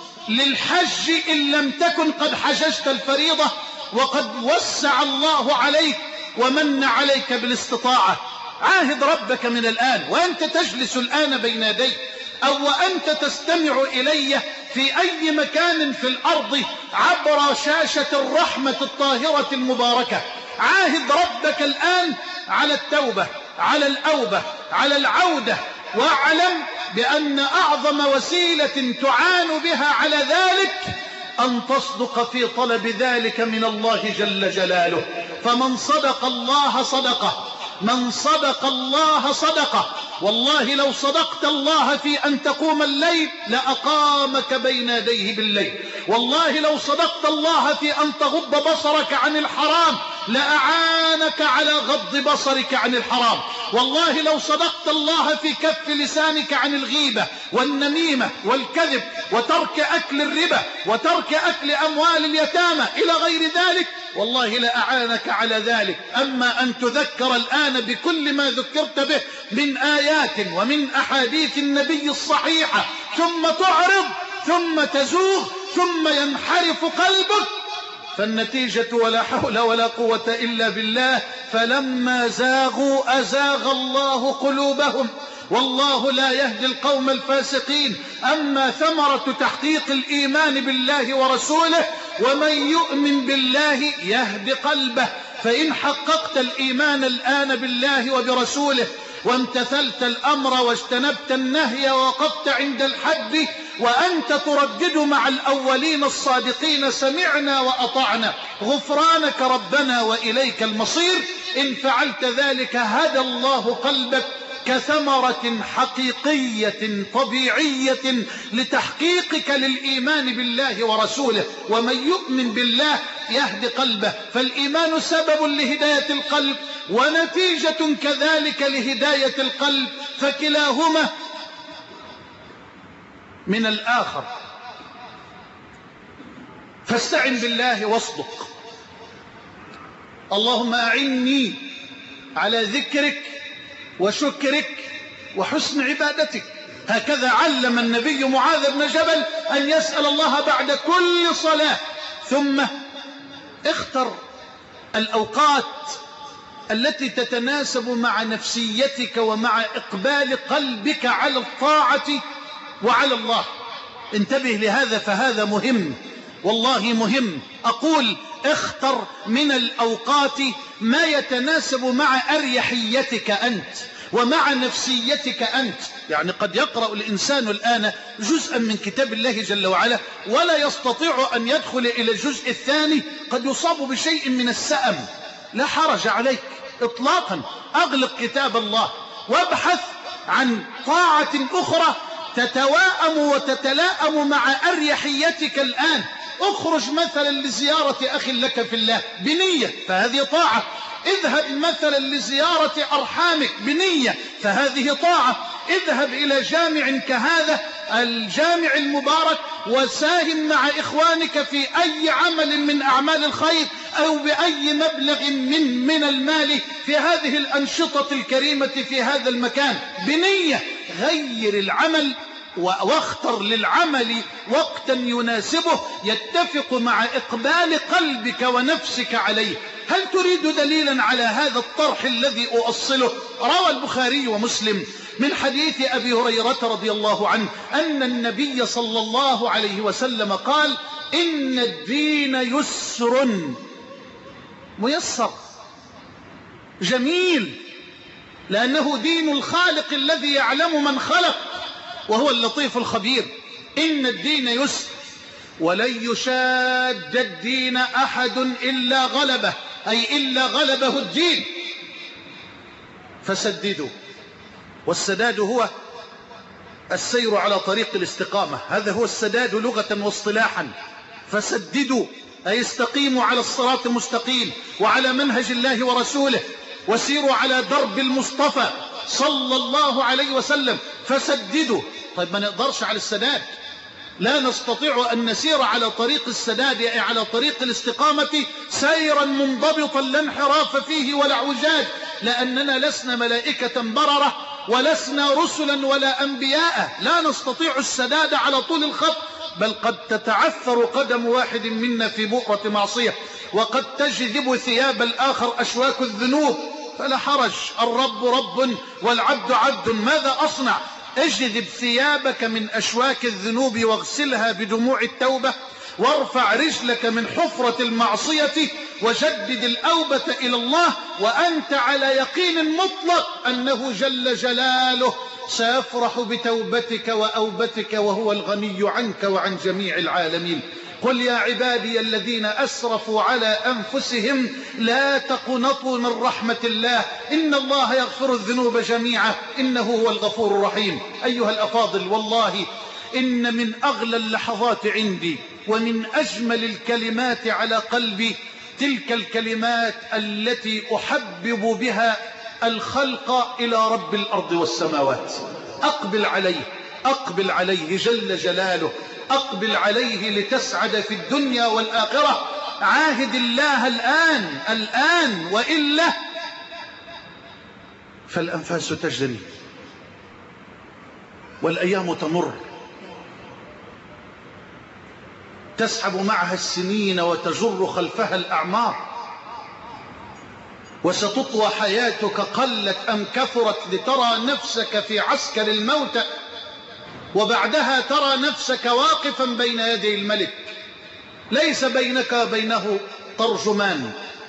للحج إن لم تكن قد حججت الفريضة وقد وسع الله عليك ومن عليك بالاستطاعة. عاهد ربك من الآن وأنت تجلس الآن بين يدي أو وأنت تستمع إلي في أي مكان في الأرض عبر شاشة الرحمة الطاهرة المباركة. عاهد ربك الآن على التوبة، على الأوبة، على العودة، واعلم بأن أعظم وسيلة تعان بها على ذلك أن تصدق في طلب ذلك من الله جل جلاله. فمن صدق الله صدقه، من صدق الله صدقه. والله لو صدقت الله في أن تقوم الليل لأقامك بين يديه بالليل. والله لو صدقت الله في أن تغض بصرك عن الحرام لأعانك على غض بصرك عن الحرام. والله لو صدقت الله في كف لسانك عن الغيبة والنميمة والكذب وترك أكل الربا وترك أكل أموال اليتامى إلى غير ذلك والله لأعانك على ذلك. أما أن تذكر الآن بكل ما ذكرت به من آيات ومن أحاديث النبي الصحيحة ثم تعرض ثم تزوغ ثم ينحرف قلبك، فالنتيجة ولا حول ولا قوة إلا بالله. فلما زاغوا أزاغ الله قلوبهم والله لا يهدي القوم الفاسقين. أما ثمرة تحقيق الإيمان بالله ورسوله ومن يؤمن بالله يهدي قلبه. فإن حققت الإيمان الآن بالله وبرسوله وامتثلت الأمر واجتنبت النهي ووقفت عند الحد وأنت تردد مع الأولين الصادقين سمعنا وأطعنا غفرانك ربنا وإليك المصير، إن فعلت ذلك هدى الله قلبك كثمرة حقيقية طبيعية لتحقيقك للإيمان بالله ورسوله. ومن يؤمن بالله يهدي قلبه. فالإيمان سبب لهداية القلب ونتيجة كذلك لهداية القلب، فكلاهما من الآخر. فاستعن بالله واصدق. اللهم أعني على ذكرك وشكرك وحسن عبادتك. هكذا علم النبي معاذ بن جبل أن يسأل الله بعد كل صلاة. ثم اختر الأوقات التي تتناسب مع نفسيتك ومع إقبال قلبك على الطاعة وعلى الله. انتبه لهذا فهذا مهم، والله مهم. أقول اختر من الأوقات ما يتناسب مع أريحيتك أنت ومع نفسيتك أنت. يعني قد يقرأ الإنسان الآن جزءا من كتاب الله جل وعلا ولا يستطيع أن يدخل إلى الجزء الثاني، قد يصاب بشيء من السأم. لا حرج عليك إطلاقا، أغلق كتاب الله وابحث عن طاعة أخرى تتواءم وتتلاءم مع أريحيتك الآن. اخرج مثلا لزيارة أخ لك في الله بنية فهذه طاعة. اذهب مثلا لزيارة أرحامك بنية فهذه طاعة. اذهب إلى جامع كهذا الجامع المبارك وساهم مع إخوانك في أي عمل من أعمال الخير أو بأي مبلغ من المال في هذه الأنشطة الكريمة في هذا المكان بنية. غير العمل واختر للعمل وقتا يناسبه يتفق مع إقبال قلبك ونفسك عليه. هل تريد دليلا على هذا الطرح الذي أؤصله؟ روى البخاري ومسلم من حديث أبي هريرة رضي الله عنه أن النبي صلى الله عليه وسلم قال: إن الدين يسر ميسر جميل، لأنه دين الخالق الذي يعلم من خلق وهو اللطيف الخبير. إن الدين يسر ولن يشاد الدين أحد إلا غلبه، أي إلا غلبه الدين. فسددوا، والسداد هو السير على طريق الاستقامة، هذا هو السداد لغة واصطلاحا. فسددوا أي استقيموا على الصراط المستقيم وعلى منهج الله ورسوله، وسيروا على درب المصطفى صلى الله عليه وسلم. فسددوا. طيب ما نقدرش على السداد، لا نستطيع أن نسير على طريق السداد، أي على طريق الاستقامة سيرا منضبطا لا انحراف فيه ولا اعوجاج، لأننا لسنا ملائكة بررة ولسنا رسلا ولا أنبياء، لا نستطيع السداد على طول الخط، بل قد تتعثر قدم واحد منا في بؤرة معصية، وقد تجذب ثياب الآخر أشواك الذنوب. فلا حرج، الرب رب والعبد عبد، ماذا أصنع؟ اجذب ثيابك من أشواك الذنوب واغسلها بدموع التوبة، وارفع رجلك من حفرة المعصية وجدد الأوبة إلى الله، وأنت على يقين مطلق أنه جل جلاله سيفرح بتوبتك وأوبتك، وهو الغني عنك وعن جميع العالمين. قل يا عبادي الذين أسرفوا على أنفسهم لا تقنطوا من رحمة الله، إن الله يغفر الذنوب جميعا إنه هو الغفور الرحيم. أيها الأفاضل، والله إن من أغلى اللحظات عندي ومن أجمل الكلمات على قلبي تلك الكلمات التي أحبب بها الخلق إلى رب الأرض والسماوات. أقبل عليه، أقبل عليه جل جلاله، أقبل عليه لتسعد في الدنيا والآخرة. عاهد الله الآن وإلا فالأنفاس تجري والأيام تمر، تسحب معها السنين وتجر خلفها الأعمار، وستطوى حياتك قلت أم كثرت لترى نفسك في عسكر الموت، وبعدها ترى نفسك واقفا بين يدي الملك ليس بينك وبينه ترجمان،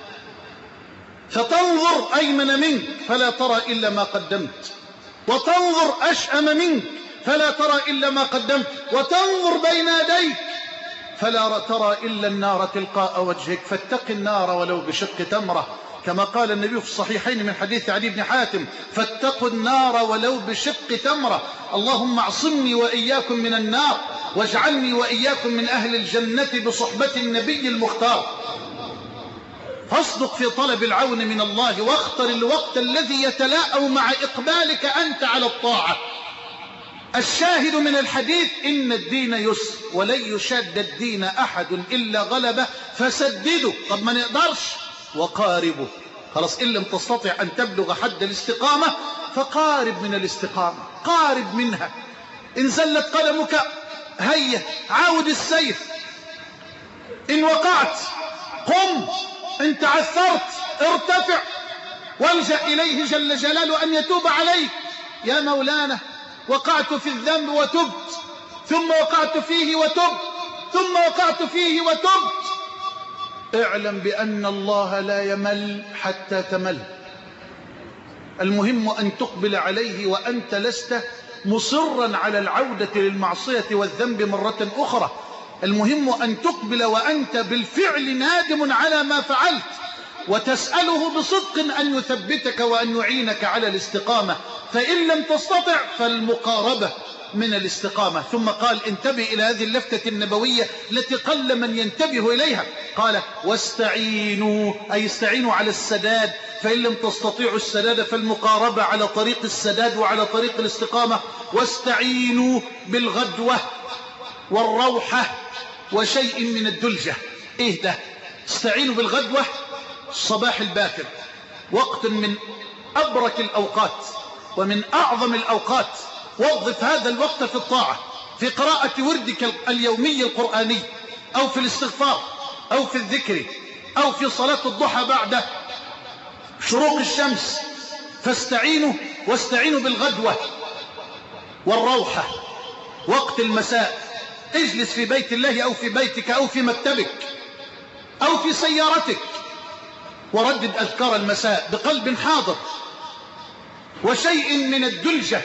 فتنظر أيمن منك فلا ترى إلا ما قدمت، وتنظر أشأم منك فلا ترى إلا ما قدمت، وتنظر بين يديك فلا ترى إلا النار تلقاء وجهك. فاتق النار ولو بشق تمرة، كما قال النبي في الصحيحين من حديث عدي بن حاتم: فاتقوا النار ولو بشق تمرة. اللهم اعصمني وإياكم من النار، واجعلني وإياكم من أهل الجنة بصحبة النبي المختار. فاصدق في طلب العون من الله، واختر الوقت الذي يتلاءم مع إقبالك أنت على الطاعة. الشاهد من الحديث: إن الدين يسر ولن يشاد الدين أحد إلا غلبه فسددوا. طب ما نقدرش، وقاربوا. خلاص، إن لم تستطع أن تبلغ حد الاستقامة فقارب من الاستقامة، قارب منها. إن زلت قدمك هيا عاود السير، إن وقعت قم، إن تعثرت ارتفع، والجأ إليه جل جلاله أن يتوب عليك. يا مولانا، وقعت في الذنب وتبت، ثم وقعت فيه وتبت، ثم وقعت فيه وتبت. اعلم بأن الله لا يمل حتى تمل. المهم أن تقبل عليه وأنت لست مصرا على العودة للمعصية والذنب مرة أخرى. المهم أن تقبل وأنت بالفعل نادم على ما فعلت، وتسأله بصدق أن يثبتك وأن يعينك على الاستقامة. فإن لم تستطع فالمقاربة من الاستقامة. ثم قال: انتبه إلى هذه اللفتة النبوية التي قل من ينتبه إليها. قال: واستعينوا، أي استعينوا على السداد. فإن لم تستطيعوا السداد فالمقاربة على طريق السداد وعلى طريق الاستقامة. واستعينوا بالغدوة والروحة وشيء من الدلجة. إيه ده؟ استعينوا بالغدوة، الصباح الباكر، وقت من أبرك الأوقات ومن أعظم الأوقات. وظف هذا الوقت في الطاعة، في قراءة وردك اليومي القرآني، أو في الاستغفار، أو في الذكر، أو في صلاة الضحى بعد شروق الشمس، واستعينوا بالغدوة والروحة وقت المساء. اجلس في بيت الله أو في بيتك أو في مكتبك أو في سيارتك وردد أذكار المساء بقلب حاضر وشيء من الدلجة.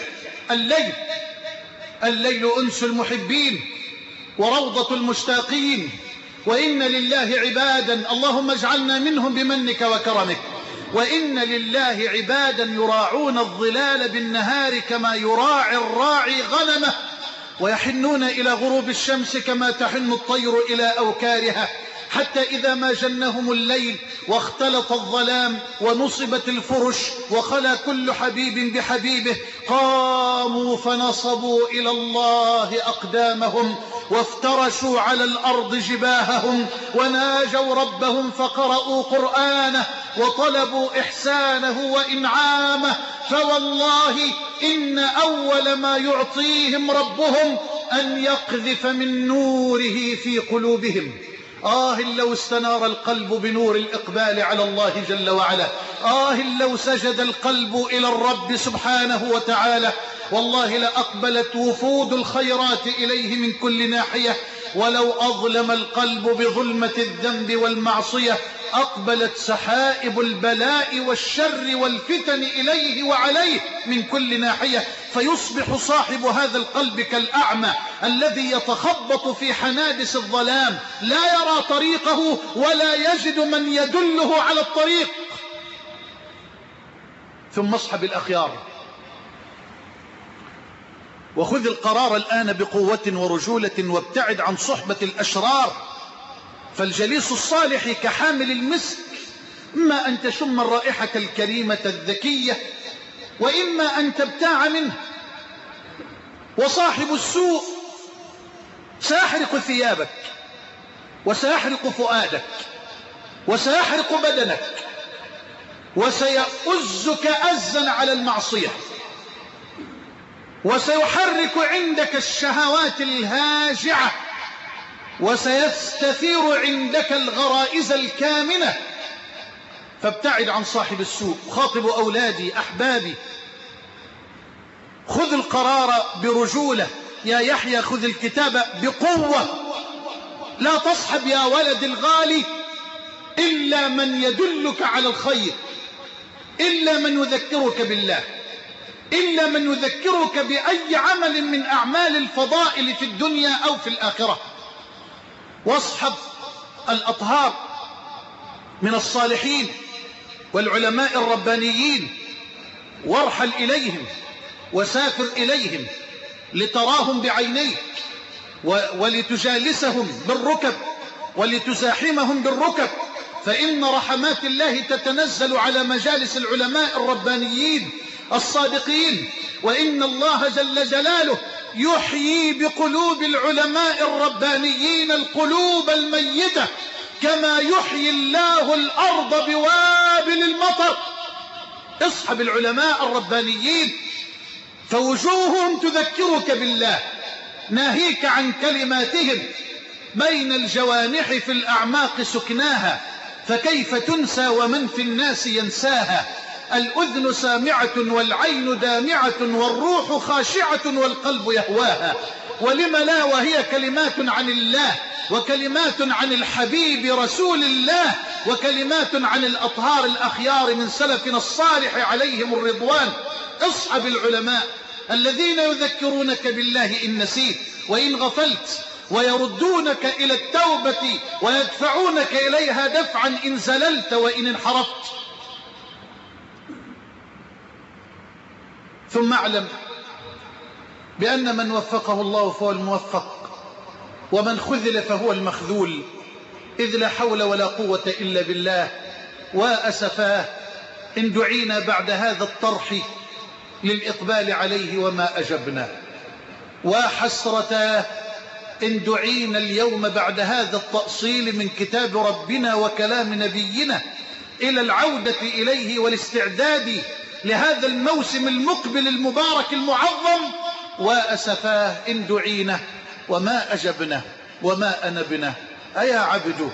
الليل أنس المحبين وروضة المشتاقين، وإن لله عبادا، اللهم اجعلنا منهم بمنك وكرمك، وإن لله عبادا يراعون الظلال بالنهار كما يراعي الراعي غنمه، ويحنون إلى غروب الشمس كما تحن الطير إلى أوكارها، حتى إذا ما جنهم الليل واختلط الظلام ونصبت الفرش وخلى كل حبيب بحبيبه، قاموا فنصبوا إلى الله أقدامهم وافترشوا على الأرض جباههم وناجوا ربهم فقرأوا قرآنه وطلبوا إحسانه وإنعامه. فوالله إن أول ما يعطيهم ربهم أن يقذف من نوره في قلوبهم. لو استنار القلب بنور الإقبال على الله جل وعلا، لو سجد القلب إلى الرب سبحانه وتعالى، والله لأقبلت وفود الخيرات إليه من كل ناحية. ولو أظلم القلب بظلمة الذنب والمعصية أقبلت سحائب البلاء والشر والفتن إليه وعليه من كل ناحية، فيصبح صاحب هذا القلب كالأعمى الذي يتخبط في حنادس الظلام، لا يرى طريقه ولا يجد من يدله على الطريق. ثم اصحب الأخيار وخذ القرار الآن بقوة ورجولة وابتعد عن صحبة الأشرار، فالجليس الصالح كحامل المسك، إما أن تشم الرائحة الكريمة الذكية وإما أن تبتاع منه. وصاحب السوء سيحرق ثيابك وسيحرق فؤادك وسيحرق بدنك وسيؤزك أزا على المعصية، وسيحرك عندك الشهوات الهاجعة، وسيستثير عندك الغرائز الكامنة. فابتعد عن صاحب السوء. خاطبوا أولادي أحبابي، خذ القرار برجولة. يا يحيى خذ الكتاب بقوة، لا تصحب يا ولد الغالي إلا من يدلك على الخير، إلا من يذكرك بالله، إلا من يذكرك بأي عمل من أعمال الفضائل في الدنيا أو في الآخرة. واصحب الأطهار من الصالحين والعلماء الربانيين، وارحل إليهم وسافر إليهم لتراهم بعينيك ولتجالسهم بالركب ولتزاحمهم بالركب، فإن رحمات الله تتنزل على مجالس العلماء الربانيين الصادقين، وإن الله جل جلاله يحيي بقلوب العلماء الربانيين القلوب الميتة كما يحيي الله الأرض بوابل المطر. اصحب العلماء الربانيين فوجوههم تذكرك بالله، ناهيك عن كلماتهم بين الجوانح في الأعماق سكناها، فكيف تنسى ومن في الناس ينساها. الأذن سامعة والعين دامعة والروح خاشعة والقلب يهواها، ولم لا وهي كلمات عن الله وكلمات عن الحبيب رسول الله وكلمات عن الأطهار الأخيار من سلفنا الصالح عليهم الرضوان. اصحب العلماء الذين يذكرونك بالله إن نسيت وإن غفلت، ويردونك إلى التوبة ويدفعونك إليها دفعا إن زللت وإن انحرفت. ثم اعلم بأن من وفقه الله فهو الموفق، ومن خذل فهو المخذول، إذ لا حول ولا قوة إلا بالله. وأسفاه إن دعينا بعد هذا الطرح للإقبال عليه وما أجبنا، وحسرتاه إن دعينا اليوم بعد هذا التأصيل من كتاب ربنا وكلام نبينا إلى العودة إليه والاستعداد لهذا الموسم المقبل المبارك المعظم. وأسفاه إن دعينا وما أجبنا وما أنبنا. أيا عبد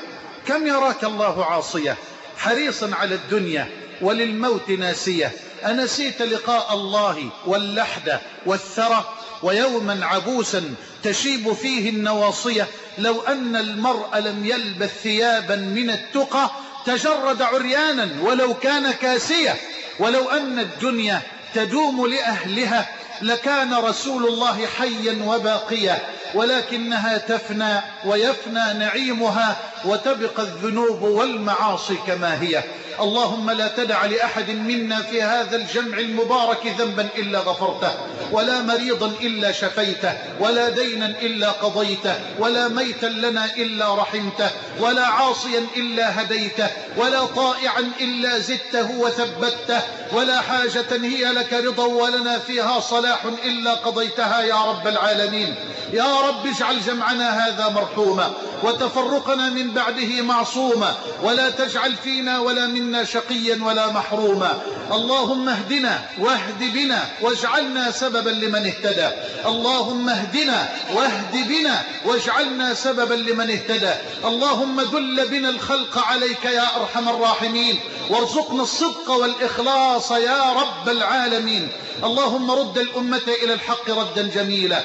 كم يراك الله عاصية حريصا على الدنيا وللموت ناسية، أنسيت لقاء الله واللحد والثرى ويوما عبوسا تشيب فيه النواصية؟ لو أن المرء لم يلبث ثيابا من التقى تجرد عريانا ولو كان كاسية. ولو أن الدنيا تدوم لأهلها لكان رسول الله حيا وباقيا، ولكنها تفنى ويفنى نعيمها وتبقى الذنوب والمعاصي كما هي. اللهم لا تدع لأحد منا في هذا الجمع المبارك ذنبا إلا غفرته، ولا مريضا إلا شفيته، ولا دينا إلا قضيته، ولا ميتا لنا إلا رحمته، ولا عاصيا إلا هديته، ولا طائعا إلا زدته وثبته، ولا حاجة هي لك رضا ولنا فيها صلاح إلا قضيتها يا رب العالمين. يا رب اجعل جمعنا هذا مرحوما وتفرقنا من بعده معصوما، ولا تجعل فينا ولا منا شقيا ولا محروما. اللهم اهدنا واهد بنا واجعلنا سببا لمن اهتدى. اللهم اهدنا واهد بنا واجعلنا سببا لمن اهتدى. اللهم دل بنا الخلق عليك يا أرحم الراحمين، وارزقنا الصدق والإخلاص يا رب العالمين. اللهم رد الأمة إلى الحق ردا جميلا.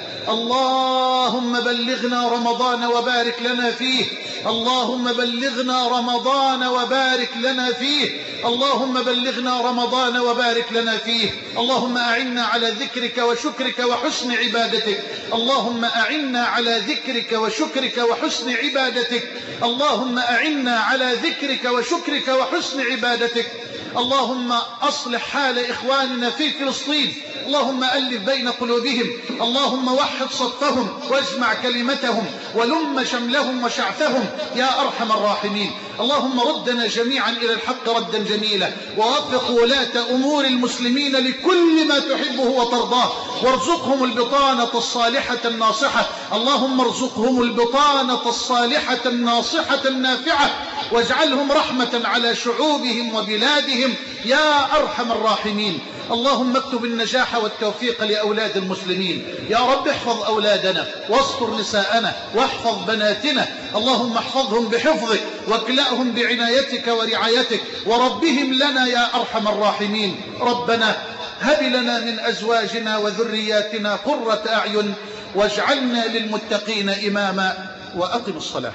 اللهم بلغنا رمضان وبارك لنا فيه. اللهم بلغنا رمضان وبارك لنا فيه. اللهم بلغنا رمضان وبارك لنا فيه. اللهم أعنا على ذكرك وشكرك وحسن عبادتك. اللهم أعنا على ذكرك وشكرك وحسن عبادتك. اللهم أعنا على ذكرك وشكرك وحسن عبادتك. اللهم أصلح حال إخواننا في فلسطين. اللهم ألف بين قلوبهم. اللهم وحد صفهم واجمع كلمتهم ولم شملهم وشعثهم يا أرحم الراحمين. اللهم ردنا جميعا إلى الحق ردا جميلا، ووفق ولاة أمور المسلمين لكل ما تحبه وترضاه، وارزقهم البطانة الصالحة الناصحة. اللهم ارزقهم البطانة الصالحة الناصحة النافعة، واجعلهم رحمة على شعوبهم وبلادهم يا أرحم الراحمين. اللهم اكتب النجاح والتوفيق لأولاد المسلمين. يا رب احفظ أولادنا واستر نساءنا واحفظ بناتنا. اللهم احفظهم بحفظك واكلأهم بعنايتك ورعايتك وربهم لنا يا أرحم الراحمين. ربنا هب لنا من أزواجنا وذرياتنا قرة أعين واجعلنا للمتقين إماما. وأقم الصلاة.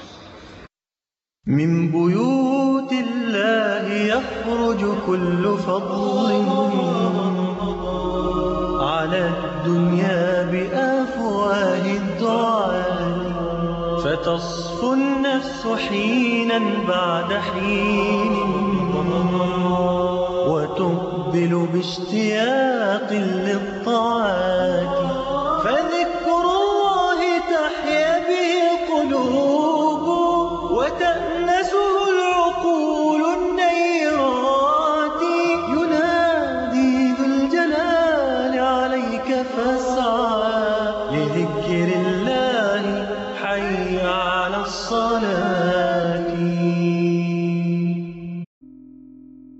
من بيوت الله يخرج كل فضل على الدنيا بأفواه الدعاء، فتصفو النفس حينا بعد حين وتقبل باشتياق للطاعات، فذكر الله تحيا به القلوب وتأنسه العقول النيرات. ينادي ذو الجلال عليك فاسعى لذكر الله، حي على الصلاة.